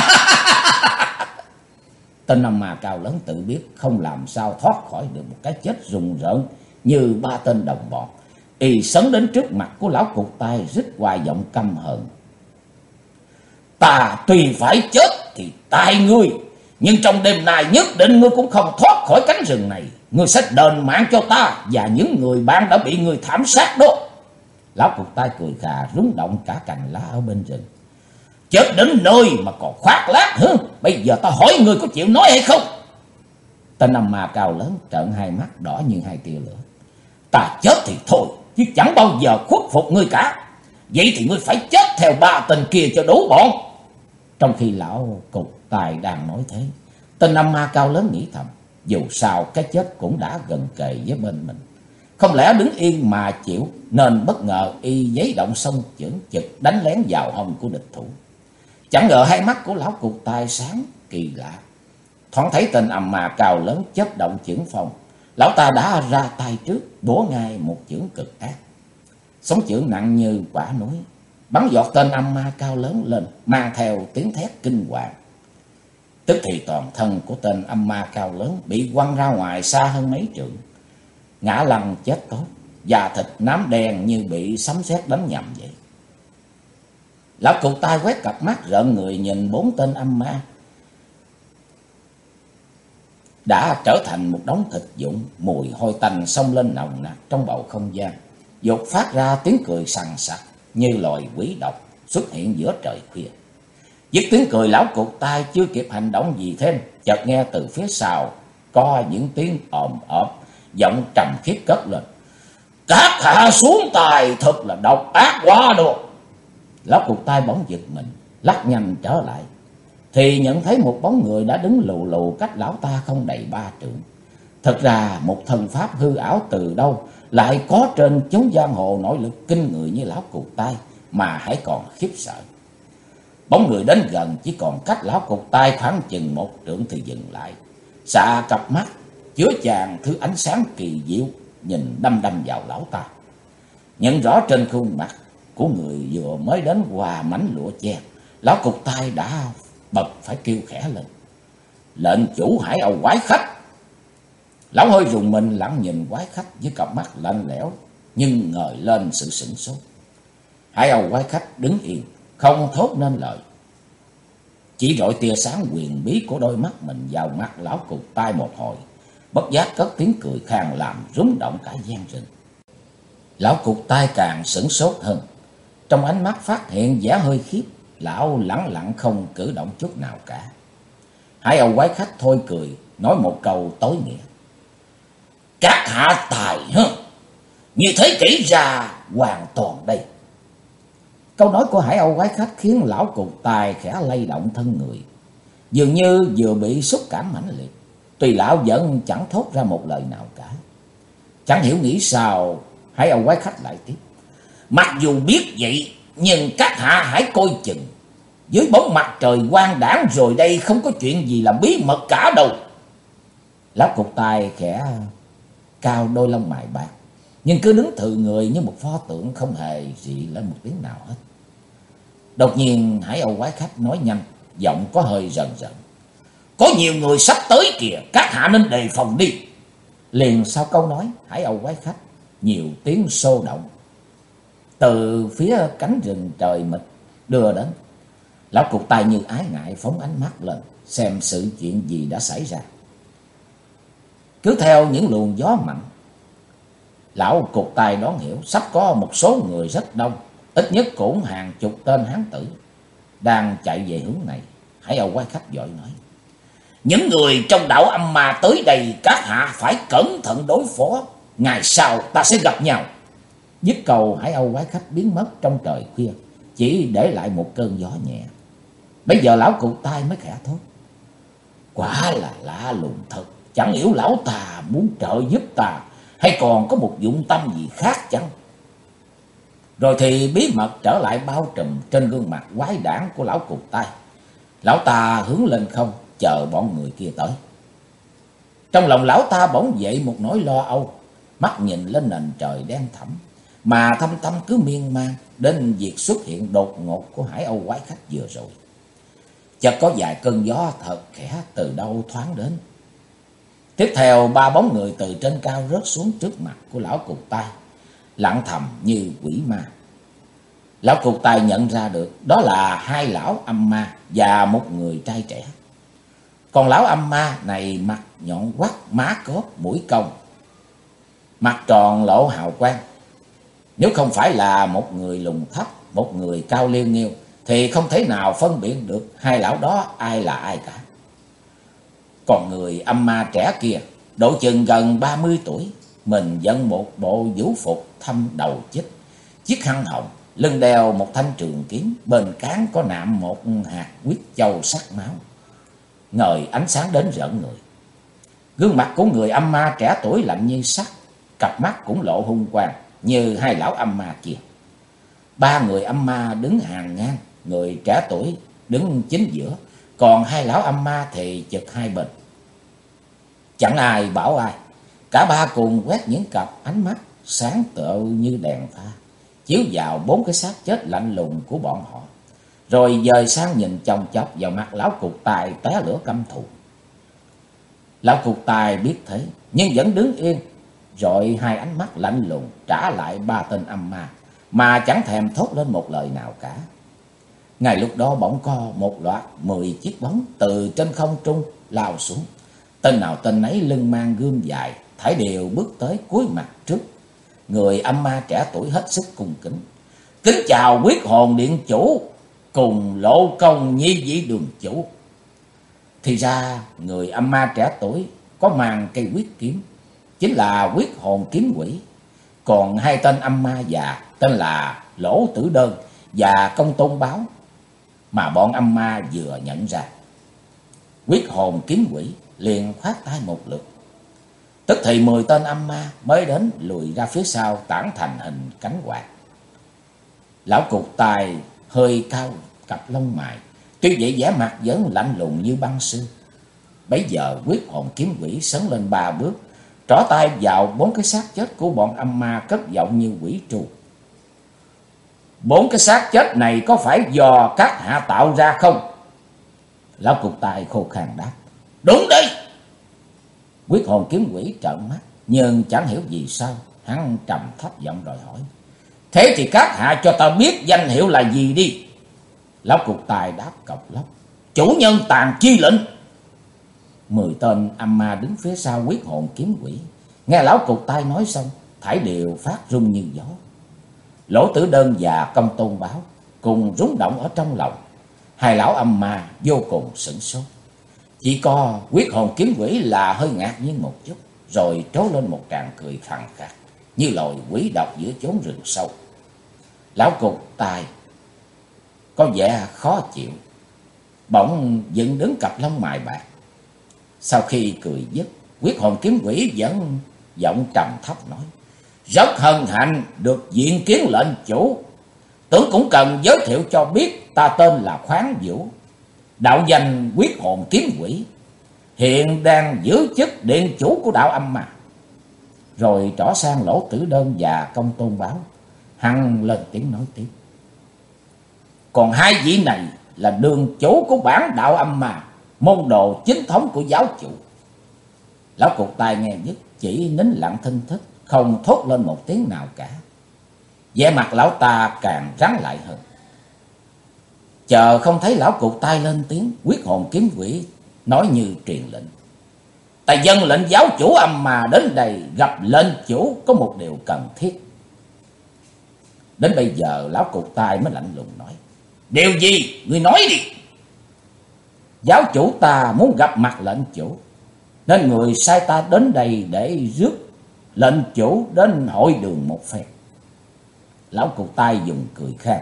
Tên âm ma cao lớn tự biết không làm sao thoát khỏi được một cái chết rùng rợn như 3 tên đồng bọn. Y sấn đến trước mặt của lão cục tai, rít qua giọng căm hờn: "Ta tuy phải chết thì tại ngươi, nhưng trong đêm nay nhất định ngươi cũng không thoát khỏi cánh rừng này. Ngươi sẽ đền mạng cho ta và những người bạn đã bị ngươi thảm sát đó." Lão cục tai cười khà, rung động cả cành lá ở bên rừng: "Chết đến nơi mà còn khoác lác hả? Bây giờ ta hỏi ngươi có chịu nói hay không?" Tên âm ma cao lớn trợn 2 mắt đỏ như 2 tia lửa: "Ta chết thì thôi, chứ chẳng bao giờ khuất phục ngươi cả. Vậy thì ngươi phải chết theo 3 tên kia cho đủ bọn." Trong khi lão cục tài đang nói thế, tên âm ma cao lớn nghĩ thầm: dù sao cái chết cũng đã gần kề với bên mình, không lẽ đứng yên mà chịu, nên bất ngờ y giấy động song chưởng chực đánh lén vào hông của địch thủ. Chẳng ngờ 2 mắt của lão cục tài sáng kỳ lạ, thoáng thấy tên âm ma cao lớn chớp động chưởng phong, lão ta đã ra tay trước, bổ ngay một chưởng cực ác. Sóng chưởng nặng như quả núi bắn giọt tên âm ma cao lớn lên, mang theo tiếng thét kinh hoàng. Tức thì toàn thân của tên âm ma cao lớn bị quăng ra ngoài xa hơn mấy trượng, ngã lăn chết tốt, da thịt nám đen như bị sấm sét đánh nhầm vậy. Lão cục tai quét cặp mắt rợn người nhìn 4 tên âm ma, đã trở thành một đống thịt vụn, mùi hôi tanh xông lên nồng nặc trong bầu không gian, vụt phát ra tiếng cười sằng sặc như loài quỷ độc xuất hiện giữa trời khuya. Dứt tiếng cười, lão cụt tay chưa kịp hành động gì thêm, chợt nghe từ phía sau có những tiếng ồm ộp, giọng trầm khiếp cất lên: "Các hạ xuống tài thật là độc ác quá độ." Lão cụt tay bỗng giật mình, lắc nhanh trở lại, thì nhận thấy một bóng người đã đứng lù lù cách lão ta không đầy 3 trượng. Thật ra một thần pháp hư ảo từ đâu lại có trên chốn giang hồ nội lực kinh người như lão cụt tay mà hãy còn khiếp sợ. Bóng người đến gần, chỉ còn cách lão cụt tay khoảng chừng 1 trượng thì dừng lại, xạ cặp mắt chứa chan thứ ánh sáng kỳ diệu, nhìn đăm đăm vào lão ta. Nhận rõ trên khuôn mặt của người vừa mới đến qua mảnh lụa che, lão cụt tay đã bật phải kêu khẽ lên: "Lệnh chủ Hải Âu quái khách!" Lão hơi rùng mình lặng nhìn quái khách với cặp mắt lạnh lẽo nhưng ngời lên sự sửng sốt. Hải Âu quái khách đứng yên, không thốt nên lời, chỉ rọi tia sáng huyền bí của đôi mắt mình vào mặt lão cụt tay một hồi, bất giác cất tiếng cười khàn làm rúng động cả gian rừng. Lão cụt tay càng sửng sốt hơn, trong ánh mắt phát hiện vẻ hơi khiếp. Lão lẳng lặng không cử động chút nào cả. Hải Âu quái khách thôi cười, nói một câu tối nghĩa: "Các hạ tài hơn, như thế kỹ ra hoàn toàn đây." Câu nói của Hải Âu quái khách khiến lão cụt tài khẽ lay động thân người, dường như vừa bị xúc cảm mãnh liệt. Tuy lão vẫn chẳng thốt ra một lời nào cả. Chẳng hiểu nghĩ sao, Hải Âu quái khách lại tiếp: "Mặc dù biết vậy, nhưng các hạ hãy coi chừng. Dưới bóng mặt trời quang đãng rồi đây không có chuyện gì là bí mật cả đâu." Lão cụt tài khẽ cao đôi lông mày bạc, nhưng cứ đứng thừ người như một pho tượng, không hề rị lên một tiếng nào hết. Đột nhiên Hải Âu quái khách nói nhanh, giọng có hơi rần rần: "Có nhiều người sắp tới kìa, các hạ nên đề phòng đi." Liền sau câu nói Hải Âu quái khách, nhiều tiếng xô động từ phía cánh rừng trời mịt đưa đến. Lão cụt tay như ái ngại phóng ánh mắt lên xem sự chuyện gì đã xảy ra. Cứ theo những luồng gió mạnh, lão cụt tay đoán hiểu sắp có một số người rất đông, ít nhất cũng hàng chục tên hán tử đang chạy về hướng này. Hải Âu quái khách vội nói: "Những người trong đảo âm ma tới đây, các hạ phải cẩn thận đối phó, ngày sau ta sẽ gặp nhau." Dứt câu, Hải Âu quái khách biến mất trong trời khuya, chỉ để lại một cơn gió nhẹ. Bây giờ lão cụt tay mới khẽ thốt: "Quả là lạ lùng thật, chẳng hiểu lão ta muốn trợ giúp ta hay còn có một dụng tâm gì khác chăng?" Rồi thì bí mật trở lại bao trùm trên gương mặt quái đản của lão cụt tay. Lão ta hướng lên không, chờ bọn người kia tới. Trong lòng lão ta bỗng dậy một nỗi lo âu, mắt nhìn lên nền trời đen thẳm mà thâm tâm cứ miên man đến việc xuất hiện đột ngột của Hải Âu quái khách vừa rồi. Chợt có vài cơn gió thật khẽ từ đâu thoáng đến. Tiếp theo 3 bóng người từ trên cao rớt xuống trước mặt của lão cụt tay, lặng thầm như quỷ ma. Lão cụt tay nhận ra được đó là 2 lão âm ma và một người trai trẻ. Còn lão âm ma này mặt nhọn quắt, má cóp, mũi cong, mặt tròn lộ hào quang. Nếu không phải là một người lùn thấp, một người cao liêu nghiêu, thì không thể nào phân biệt được 2 lão đó ai là ai cả. Còn người âm ma trẻ kia độ chừng gần 30 tuổi, mình dẫn một bộ vũ phục thâm đầu chích, chiếc khăn hồng, lưng đeo một thanh trường kiếm, bên cán có nạm một hạt huyết châu sắc máu, ngời ánh sáng đến rợn người. Gương mặt của người âm ma trẻ tuổi lạnh như sắt, cặp mắt cũng lộ hung quang như 2 lão âm ma kia. 3 người âm ma đứng hàng ngang, người trẻ tuổi đứng chính giữa, còn 2 lão âm ma thì chực hai bên. Chẳng ai bảo ai, cả 3 cùng quét những cặp ánh mắt sáng tựa như đèn pha chiếu vào 4 cái xác chết lạnh lùng của bọn họ, rồi dời sang nhìn chòng chọc vào mặt lão cụt tài té lửa căm thù. Lão cụt tài biết thế nhưng vẫn đứng yên, rồi 2 ánh mắt lạnh lùng trả lại 3 tên âm ma mà chẳng thèm thốt lên một lời nào cả. Ngay lúc đó bỗng có một loạt 10 chiếc bóng từ trên không trung lao xuống, Tên nào tên nấy lưng mang gươm dài, thải đều bước tới cúi mặt trước. Người âm ma trẻ tuổi hết sức cung kính: kính chào quyết hồn điện chủ cùng Lộ Công nhi vị đường chủ. Thì ra người âm ma trẻ tuổi có mang cây quyết kiếm, chính là quyết hồn kiếm quỷ. Còn hai tên âm ma già tên là Lỗ Tử Đơn và Công Tôn Báo mà bọn âm ma vừa nhận ra. Quyết hồn kiếm quỷ liền khoát tay một lượt, tức thì 10 tên âm ma mới đến lùi ra phía sau, tản thành hình cánh quạt. Lão cụt tài hơi cao cặp lông mày, tuy vậy vẻ mặt vẫn lạnh lùng như băng xương. Bấy giờ quyết hồn kiếm quỷ sấn lên 3 bước, trỏ tay vào 4 cái xác chết của bọn âm ma, cất giọng như quỷ tru: 4 cái xác chết này có phải do các hạ tạo ra không? Lão cụt tài khô khan đáp: đúng đấy. Quyết hồn kiếm quỷ trợn mắt, nhưng chẳng hiểu vì sao hắn trầm thấp giọng rồi hỏi: thế thì các hạ cho ta biết danh hiệu là gì đi. Lão cụt tài đáp cộc lốc: chủ nhân Tàn Chi Lệnh. 10 tên âm ma đứng phía sau quyết hồn kiếm quỷ nghe lão cụt tài nói xong, thảy đều phát run như gió. Lỗ Tử Đơn và Công Tôn Báo cùng rúng động ở trong lòng. Hai lão âm ma vô cùng sửng sốt. Chỉ có quyết hồn kiếm quỷ là hơi ngạc nhiên một chút, rồi trố lên một tràng cười khàn khàn như loài quỷ độc giữa chốn rừng sâu. Lão cụt tài có vẻ khó chịu, bỗng dựng đứng cặp lông mày bạc. Sau khi cười dứt, quyết hồn kiếm quỷ vẫn giọng trầm thấp nói: rất hân hạnh được diện kiến lệnh chủ. Tưởng cũng cần giới thiệu cho biết, ta tên là Khoáng Vũ, đạo danh quyết hồn kiếm quỷ, hiện đang giữ chức điện chủ của đạo âm mà. Rồi trỏ sang Lỗ Tử Đơn và Công Tôn Báo, hăng lên tiếng nói tiếp: còn hai vị này là đường chủ của bản đạo âm mà, môn đồ chính thống của giáo chủ. Lão cụt tài nghe dứt chỉ nín lặng thinh thích, không thốt lên một tiếng nào cả. vẻ mặt lão ta càng rắn lại hơn. Chờ không thấy lão cụt tay lên tiếng, quyết hồn kiếm quỷ nói như truyền lệnh: ta dâng lệnh giáo chủ âm mà đến đây gặp lệnh chủ có một điều cần thiết. Đến bây giờ lão cụt tay mới lạnh lùng nói: điều gì? Ngươi nói đi. Giáo chủ ta muốn gặp mặt lệnh chủ, nên người sai ta đến đây để rước lệnh chủ đến hội đường một phen. Lão cụt tay dùng cười khan: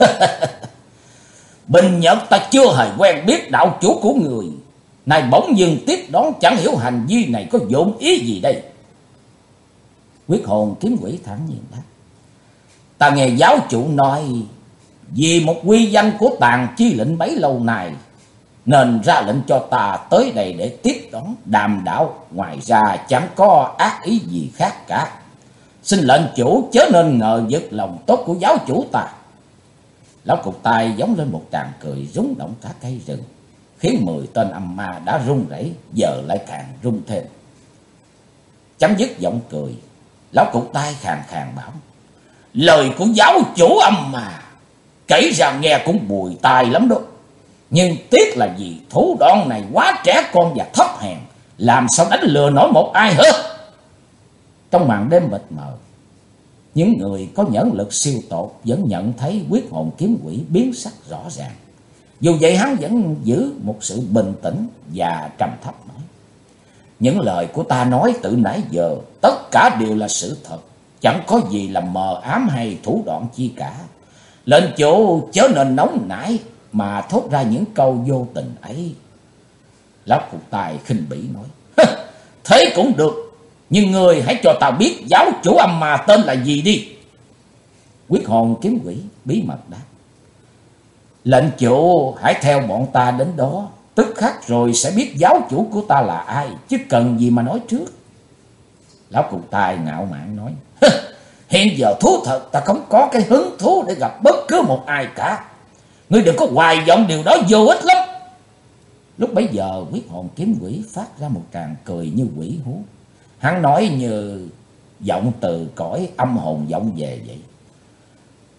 Bình Nhật ta chưa hề quen biết đạo chủ của người, nay bỗng dưng tiếp đón, chẳng hiểu hành vi này có dụng ý gì đây. Quyết hồn kiếm quỷ thẳng nhiên đáp: ta nghe giáo chủ nói vì một quy danh của Tàn Chi Lệnh bấy lâu nay, nên ra lệnh cho ta tới đây để tiếp đón đàm đạo, ngoài ra chẳng có ác ý gì khác cả. Xin lệnh chủ chớ nên ngờ vực lòng tốt của giáo chủ ta. Lão cụt tay giống lên một tràng cười rúng động cả cây rừng, khiến 10 tên âm ma đã run rẩy giờ lại càng run thêm. Chấm dứt giọng cười, lão cụt tay khàn khàn bảo: lời của giáo chủ âm mà kể ra nghe cũng bùi tai lắm đó, nhưng tiếc là vì thủ đoạn này quá trẻ con và thấp hèn, làm sao đánh lừa nổi một ai hết. Trong màn đêm mịt mờ, những người có nhãn lực siêu tột vẫn nhận thấy quyết hồn kiếm quỷ biến sắc rõ ràng. Dù vậy hắn vẫn giữ một sự bình tĩnh và trầm thấp nói: những lời của ta nói từ nãy giờ tất cả đều là sự thật, chẳng có gì là mờ ám hay thủ đoạn chi cả. Lệnh chủ chớ nên nóng nảy mà thốt ra những câu vô tình ấy. Lão cụt tài khinh bỉ nói: thế cũng được, nhưng người hãy cho ta biết giáo chủ âm mà tên là gì đi. Quyết hồn kiếm quỷ bí mật đáp: lệnh chủ hãy theo bọn ta đến đó, tức khắc rồi sẽ biết giáo chủ của ta là ai, chứ cần gì mà nói trước. Lão cụt tài ngạo mạn nói: hiện giờ thú thật ta không có cái hứng thú để gặp bất cứ một ai cả. Ngươi đừng có hoài vọng điều đó, vô ích lắm. Lúc bấy giờ quyết hồn kiếm quỷ phát ra một tràng cười như quỷ hú. Hắn nói như giọng từ cõi âm hồn vọng về vậy: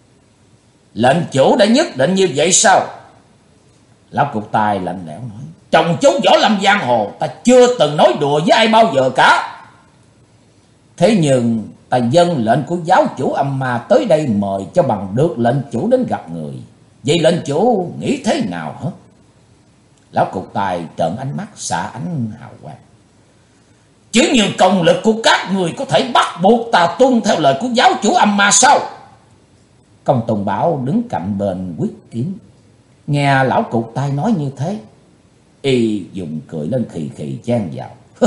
lệnh chủ đã nhất định như vậy sao? Lão cụt tài lạnh lẽo nói: Trong chốn võ lâm giang hồ, ta chưa từng nói đùa với ai bao giờ cả. Thế nhưng ta dâng lệnh của giáo chủ âm ma tới đây mời cho bằng được lệnh chủ đến gặp người. Vậy lệnh chủ nghĩ thế nào hả? Lão cục tài trợn ánh mắt xạ ánh hào quang. Chứ như công lực của các người có thể bắt buộc ta tuân theo lời của giáo chủ âm ma sao? Công Tôn Bảo đứng cạnh bên Quyết Kiếm, nghe lão cục tài nói như thế, y dùng cười lên khì khì chen vào.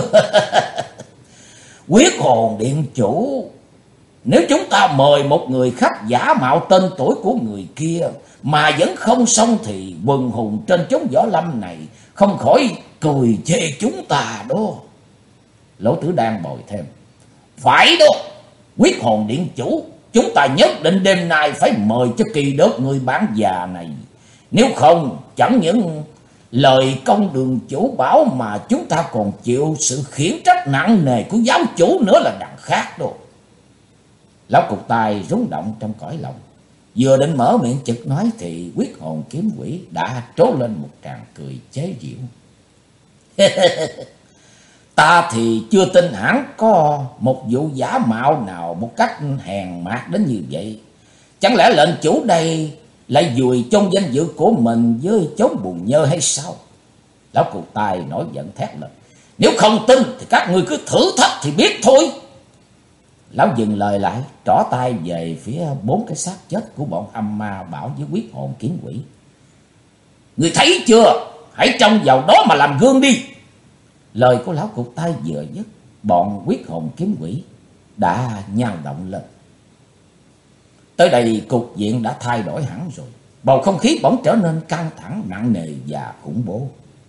Quyết hồn điện chủ, nếu chúng ta mời một người khách giả mạo tên tuổi của người kia mà vẫn không xong thì quần hùng trên chốn võ lâm này không khỏi cười chê chúng ta đó. Lỗ Tử đang bồi thêm. Phải đó, Quyết hồn điện chủ, chúng ta nhất định đêm nay phải mời cho kỳ đớt người bán già này. Nếu không, chẳng những lời công đường chủ bảo mà chúng ta còn chịu sự khiển trách nặng nề của giáo chủ nữa là đằng khác đâu. Lão cục tài rung động trong cõi lòng, vừa định mở miệng chực nói thì Quyết hồn kiếm quỷ đã trố lên một tràng cười chế giễu. Ta thì chưa tin hẳn có một vụ giả mạo nào một cách hèn mạt đến như vậy. Chẳng lẽ lệnh chủ đây lại vùi trong danh dự của mình với chốn bùn nhơ hay sao? Lão cục tài nổi giận thét lên. Nếu không tin thì các ngươi cứ thử thách thì biết thôi. Lão dừng lời lại, trỏ tay về phía 4 cái xác chết của bọn âm ma bảo với Quyết hồn kiếm quỷ. Ngươi thấy chưa? Hãy trông vào đó mà làm gương đi. Lời của lão cục tay vừa dứt, bọn Quyết hồn kiếm quỷ đã nhao động lên. Tới đây cục diện đã thay đổi hẳn rồi. Bầu không khí bỗng trở nên căng thẳng, nặng nề và khủng bố.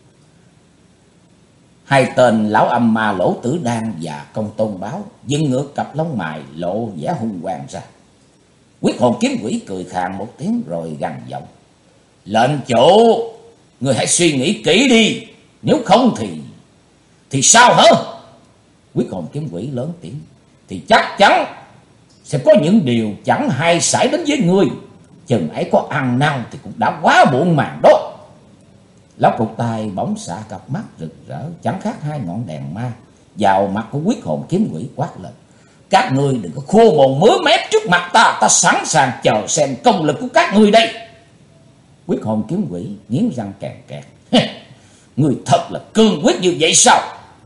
Hai tên lão âm ma Lỗ Tử Đan và Công Tôn Báo dừng ngược cặp lông mày lộ vẻ hung quang ra. Quyết hồn kiếm quỷ cười khàn một tiếng rồi gằn giọng. Lệnh chủ, người hãy suy nghĩ kỹ đi. Nếu không thì sao hả? Quyết hồn kiếm quỷ lớn tiếng. Thì chắc chắn sẽ có những điều chẳng hay xảy đến với ngươi. Chừng ấy có ăn năn thì cũng đã quá muộn màng đó. Lão cục tài bỗng xạ cặp mắt rực rỡ chẳng khác hai ngọn đèn ma vào mặt của Quyết hồn kiếm quỷ quát lên. Các ngươi đừng có khô mồm mứa mép trước mặt ta. Ta sẵn sàng chờ xem công lực của các ngươi đây. Quyết hồn kiếm quỷ nghiến răng kèn kẹt. Ngươi thật là cương quyết như vậy sao?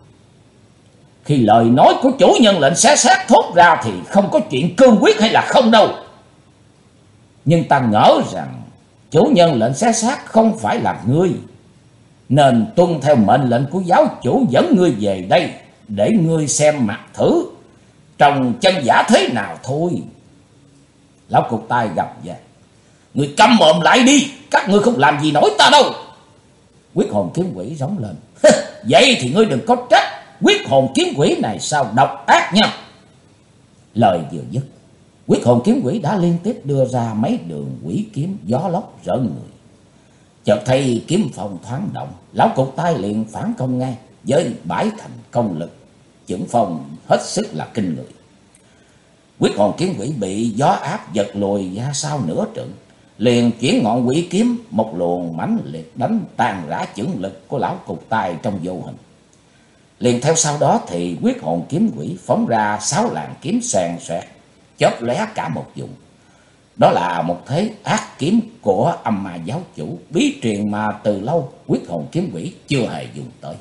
Khi lời nói của chủ nhân lệnh xé xác thốt ra thì không có chuyện cương quyết hay là không đâu. Nhưng ta ngỡ rằng chủ nhân lệnh xé xác không phải là ngươi, nên tuân theo mệnh lệnh của giáo chủ dẫn ngươi về đây để ngươi xem mặt thử trông chân giả thế nào thôi. Lão cục tai gầm về. Ngươi câm mồm lại đi, các ngươi không làm gì nổi ta đâu. Quyết hồn kiếm quỷ rống lên. Vậy thì ngươi đừng có trách Quyết hồn kiếm quỷ này sao độc ác nha. Lời vừa dứt, Quyết hồn kiếm quỷ đã liên tiếp đưa ra mấy đường quỷ kiếm gió lốc rợn người. Chợt thấy kiếm phong thoáng động, lão cục tai liền phản công ngay với bãi thành công lực, chưởng phong hết sức là kinh người. Quyết hồn kiếm quỷ bị gió áp giật lùi ra sau nửa trượng, liền chuyển ngọn quỷ kiếm một luồng mãnh liệt đánh tan rã chưởng lực của lão cục tai trong vô hình. Liền theo sau đó thì Quyết hồn kiếm quỷ phóng ra 6 làn kiếm xoèn xoẹt, chớp lóe cả một vùng. Đó là một thế ác kiếm của âm ma giáo chủ bí truyền mà từ lâu Quyết hồn kiếm quỷ chưa hề dùng tới.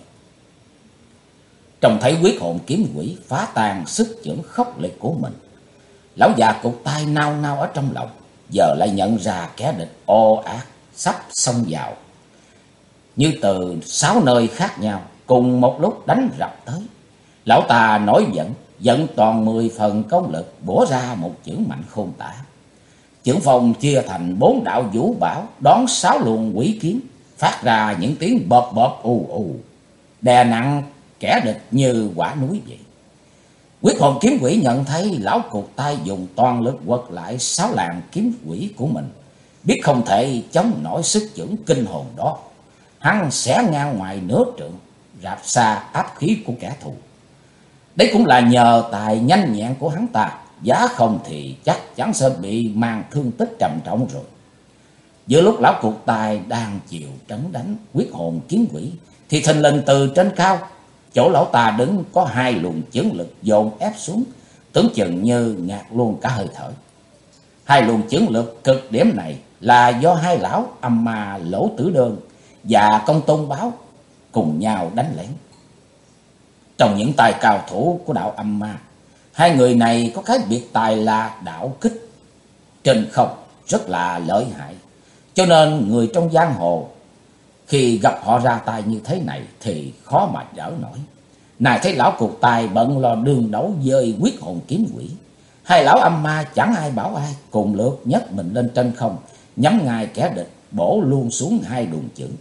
Trông thấy Quyết hồn kiếm quỷ phá tan sức chưởng khốc liệt của mình, lão già cục tai nao nao ở trong lòng, giờ lại nhận ra kẻ địch ồ ạt sắp xông vào, như từ 6 nơi khác nhau cùng một lúc đánh rập tới. Lão ta nổi giận, dẫn toàn 10 phần công lực bổ ra một chưởng mạnh khôn tả. Chưởng phong chia thành 4 đạo vũ bảo đón 6 luồng quỷ kiếm, phát ra những tiếng bọp bọp ù ù, đè nặng kẻ địch như quả núi vậy. Quyết hồn kiếm quỷ nhận thấy lão cục tai dùng toàn lực quật lại 6 làn kiếm quỷ của mình, biết không thể chống nổi sức chưởng kinh hồn đó, hắn xẻ ngang ngoài nửa trượng, rạp xa áp khí của kẻ thù. Đấy cũng là nhờ tài nhanh nhẹn của hắn ta, giá không thì chắc chắn sẽ bị mang thương tích trầm trọng rồi. Giữa lúc lão cụt tài đang chịu trấn đánh quyết hồn kiếm quỷ, thì thình lình từ trên cao, chỗ lão ta đứng có hai luồng chướng lực dồn ép xuống, tưởng chừng như ngạt luôn cả hơi thở. Hai luồng chướng lực cực điểm này là do hai lão Âm Ma Lỗ Tử Đơn và Công Tôn Báo cùng nhau đánh lén. Trong những tài cao thủ của đạo Âm Ma, hai người này có cái biệt tài là đạo kích trên không rất là lợi hại. Cho nên người trong giang hồ khi gặp họ ra tay như thế này thì khó mà đỡ nổi. Này thấy lão cụt tài bận lo đương đấu với quyết hồn kiếm quỷ, hai lão Âm Ma chẳng ai bảo ai, cùng lượt nhấc mình lên trên không, nhắm ngay kẻ địch, bổ luôn xuống hai đùn chưởng.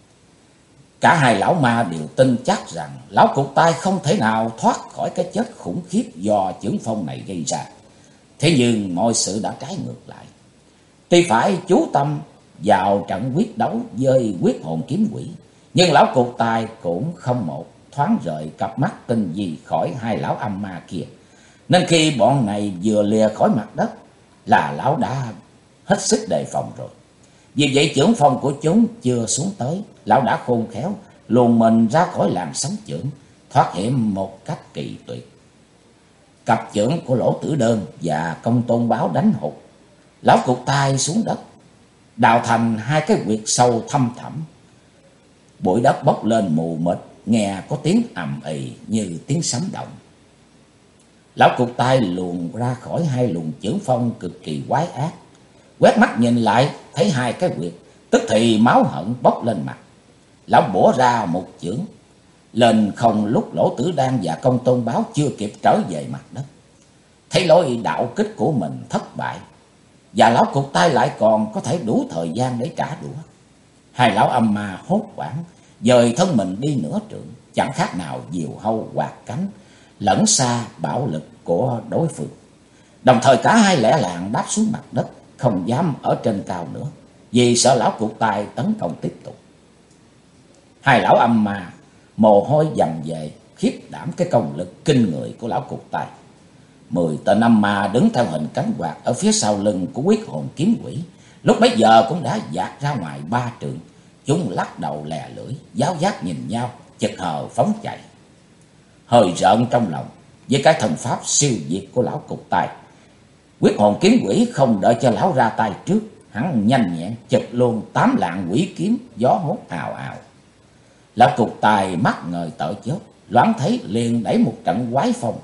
Cả hai lão ma đều tin chắc rằng lão cụt tai không thể nào thoát khỏi cái chết khủng khiếp do chưởng phong này gây ra. Thế nhưng mọi sự đã trái ngược lại. Tuy phải chú tâm vào trận quyết đấu với quyết hồn kiếm quỷ, nhưng lão cụt tai cũng không một thoáng rời cặp mắt tinh gì khỏi hai lão Âm Ma kia. Nên khi bọn này vừa lìa khỏi mặt đất là lão đã hết sức đề phòng rồi. Vì vậy chưởng phong của chúng chưa xuống tới, lão đã khôn khéo luồn mình ra khỏi làn sóng chưởng, thoát hiểm một cách kỳ tuyệt. Cặp chưởng của Lỗ Tử Đơn và Công Tôn Báo đánh hụt, lão cụt tai xuống đất, đào thành hai cái huyệt sâu thăm thẳm. Bụi đất bốc lên mù mịt, nghe có tiếng ầm ì như tiếng sấm động. Lão cụt tai luồn ra khỏi hai luồng chưởng phong cực kỳ quái ác, quét mắt nhìn lại thấy hai cái huyệt, tức thì máu hận bốc lên mặt. Lão bổ ra một chưởng lên không lúc Lỗ Tử Đan và Công Tôn Báo chưa kịp trở về mặt đất. Thấy lối đạo kích của mình thất bại, và lão cụt tai lại còn có thể đủ thời gian để trả đũa, hai lão Âm Ma hốt hoảng dời thân mình đi nửa trượng, chẳng khác nào diều hâu quạt cánh lẫn xa bạo lực của đối phương. Đồng thời cả hai lẻ làng đáp xuống mặt đất, không dám ở trên cao nữa, vì sợ lão cụt tai tấn công tiếp tục. Hai lão Âm Ma mồ hôi dầm về, khiếp đảm cái công lực kinh người của lão cụt tai. 10 tên Âm Ma đứng theo hình cánh quạt ở phía sau lưng của quyết hồn kiếm quỷ, lúc bấy giờ cũng đã dạt ra ngoài 3 trượng. Chúng lắc đầu lè lưỡi, giáo giác nhìn nhau, chực hờ phóng chạy. Hơi rợn trong lòng với cái thần pháp siêu việt của lão cụt tai, quyết hồn kiếm quỷ không đợi cho lão ra tay trước, hắn nhanh nhẹn chụp luôn 8 lạng quỷ kiếm gió hốt ào ào. Lão cụt tai mắt ngời tợ chớp, loáng thấy liền đẩy một trận quái phong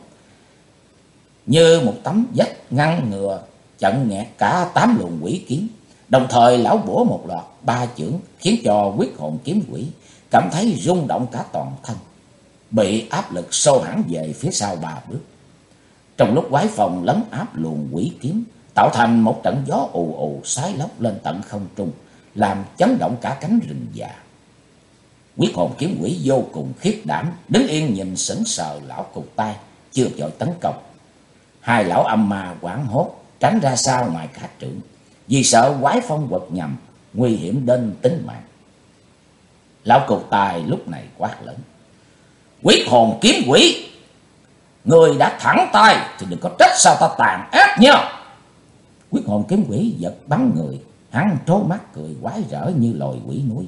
như một tấm vách ngăn ngừa chặn nghẹt cả 8 luồng quỷ kiếm. Đồng thời lão bổ một loạt 3 chưởng, khiến cho quyết hồn kiếm quỷ cảm thấy rung động cả toàn thân, bị áp lực xô hẳn về phía sau 3 bước. Trong lúc quái phong lấn áp luồng quỷ kiếm, tạo thành một trận gió ù ù xái lốc lên tận không trung, làm chấn động cả cánh rừng già. Quyết hồn kiếm quỷ vô cùng khiếp đảm, đứng yên nhìn sững sờ lão cụt tai, chưa vội tấn công. Hai lão Âm Ma hoảng hốt tránh ra sau ngoài cả trượng, vì sợ quái phong quật nhầm, nguy hiểm đến tính mạng. Lão cụt tai lúc này quát lớn: "Quyết hồn kiếm quỷ, người đã thẳng tay thì đừng có trách sao ta tàn ác nha." Quyết hồn kiếm quỷ giật bắn người, hắn trố mắt cười quái rỡ như loài quỷ núi.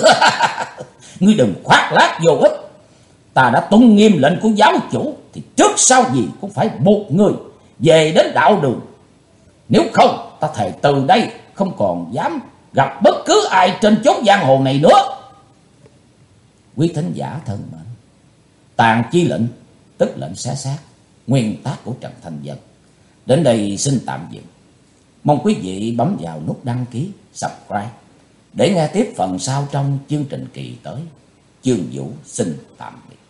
"Ngươi đừng khoác lác vô ích, ta đã tuân nghiêm lệnh của giáo chủ, thì trước sau gì cũng phải buộc người về đến đạo đường. Nếu không, ta thề từ đây không còn dám gặp bất cứ ai trên chốn giang hồ này nữa." Quý thính giả thân mến, tàn chi lệnh tức lệnh xé xác, nguyên tác của Trần Thanh Vân đến đây xin tạm dừng. Mong quý vị bấm vào nút đăng ký, subscribe để nghe tiếp phần sau trong chương trình kỳ tới. Chương Vũ xin tạm biệt.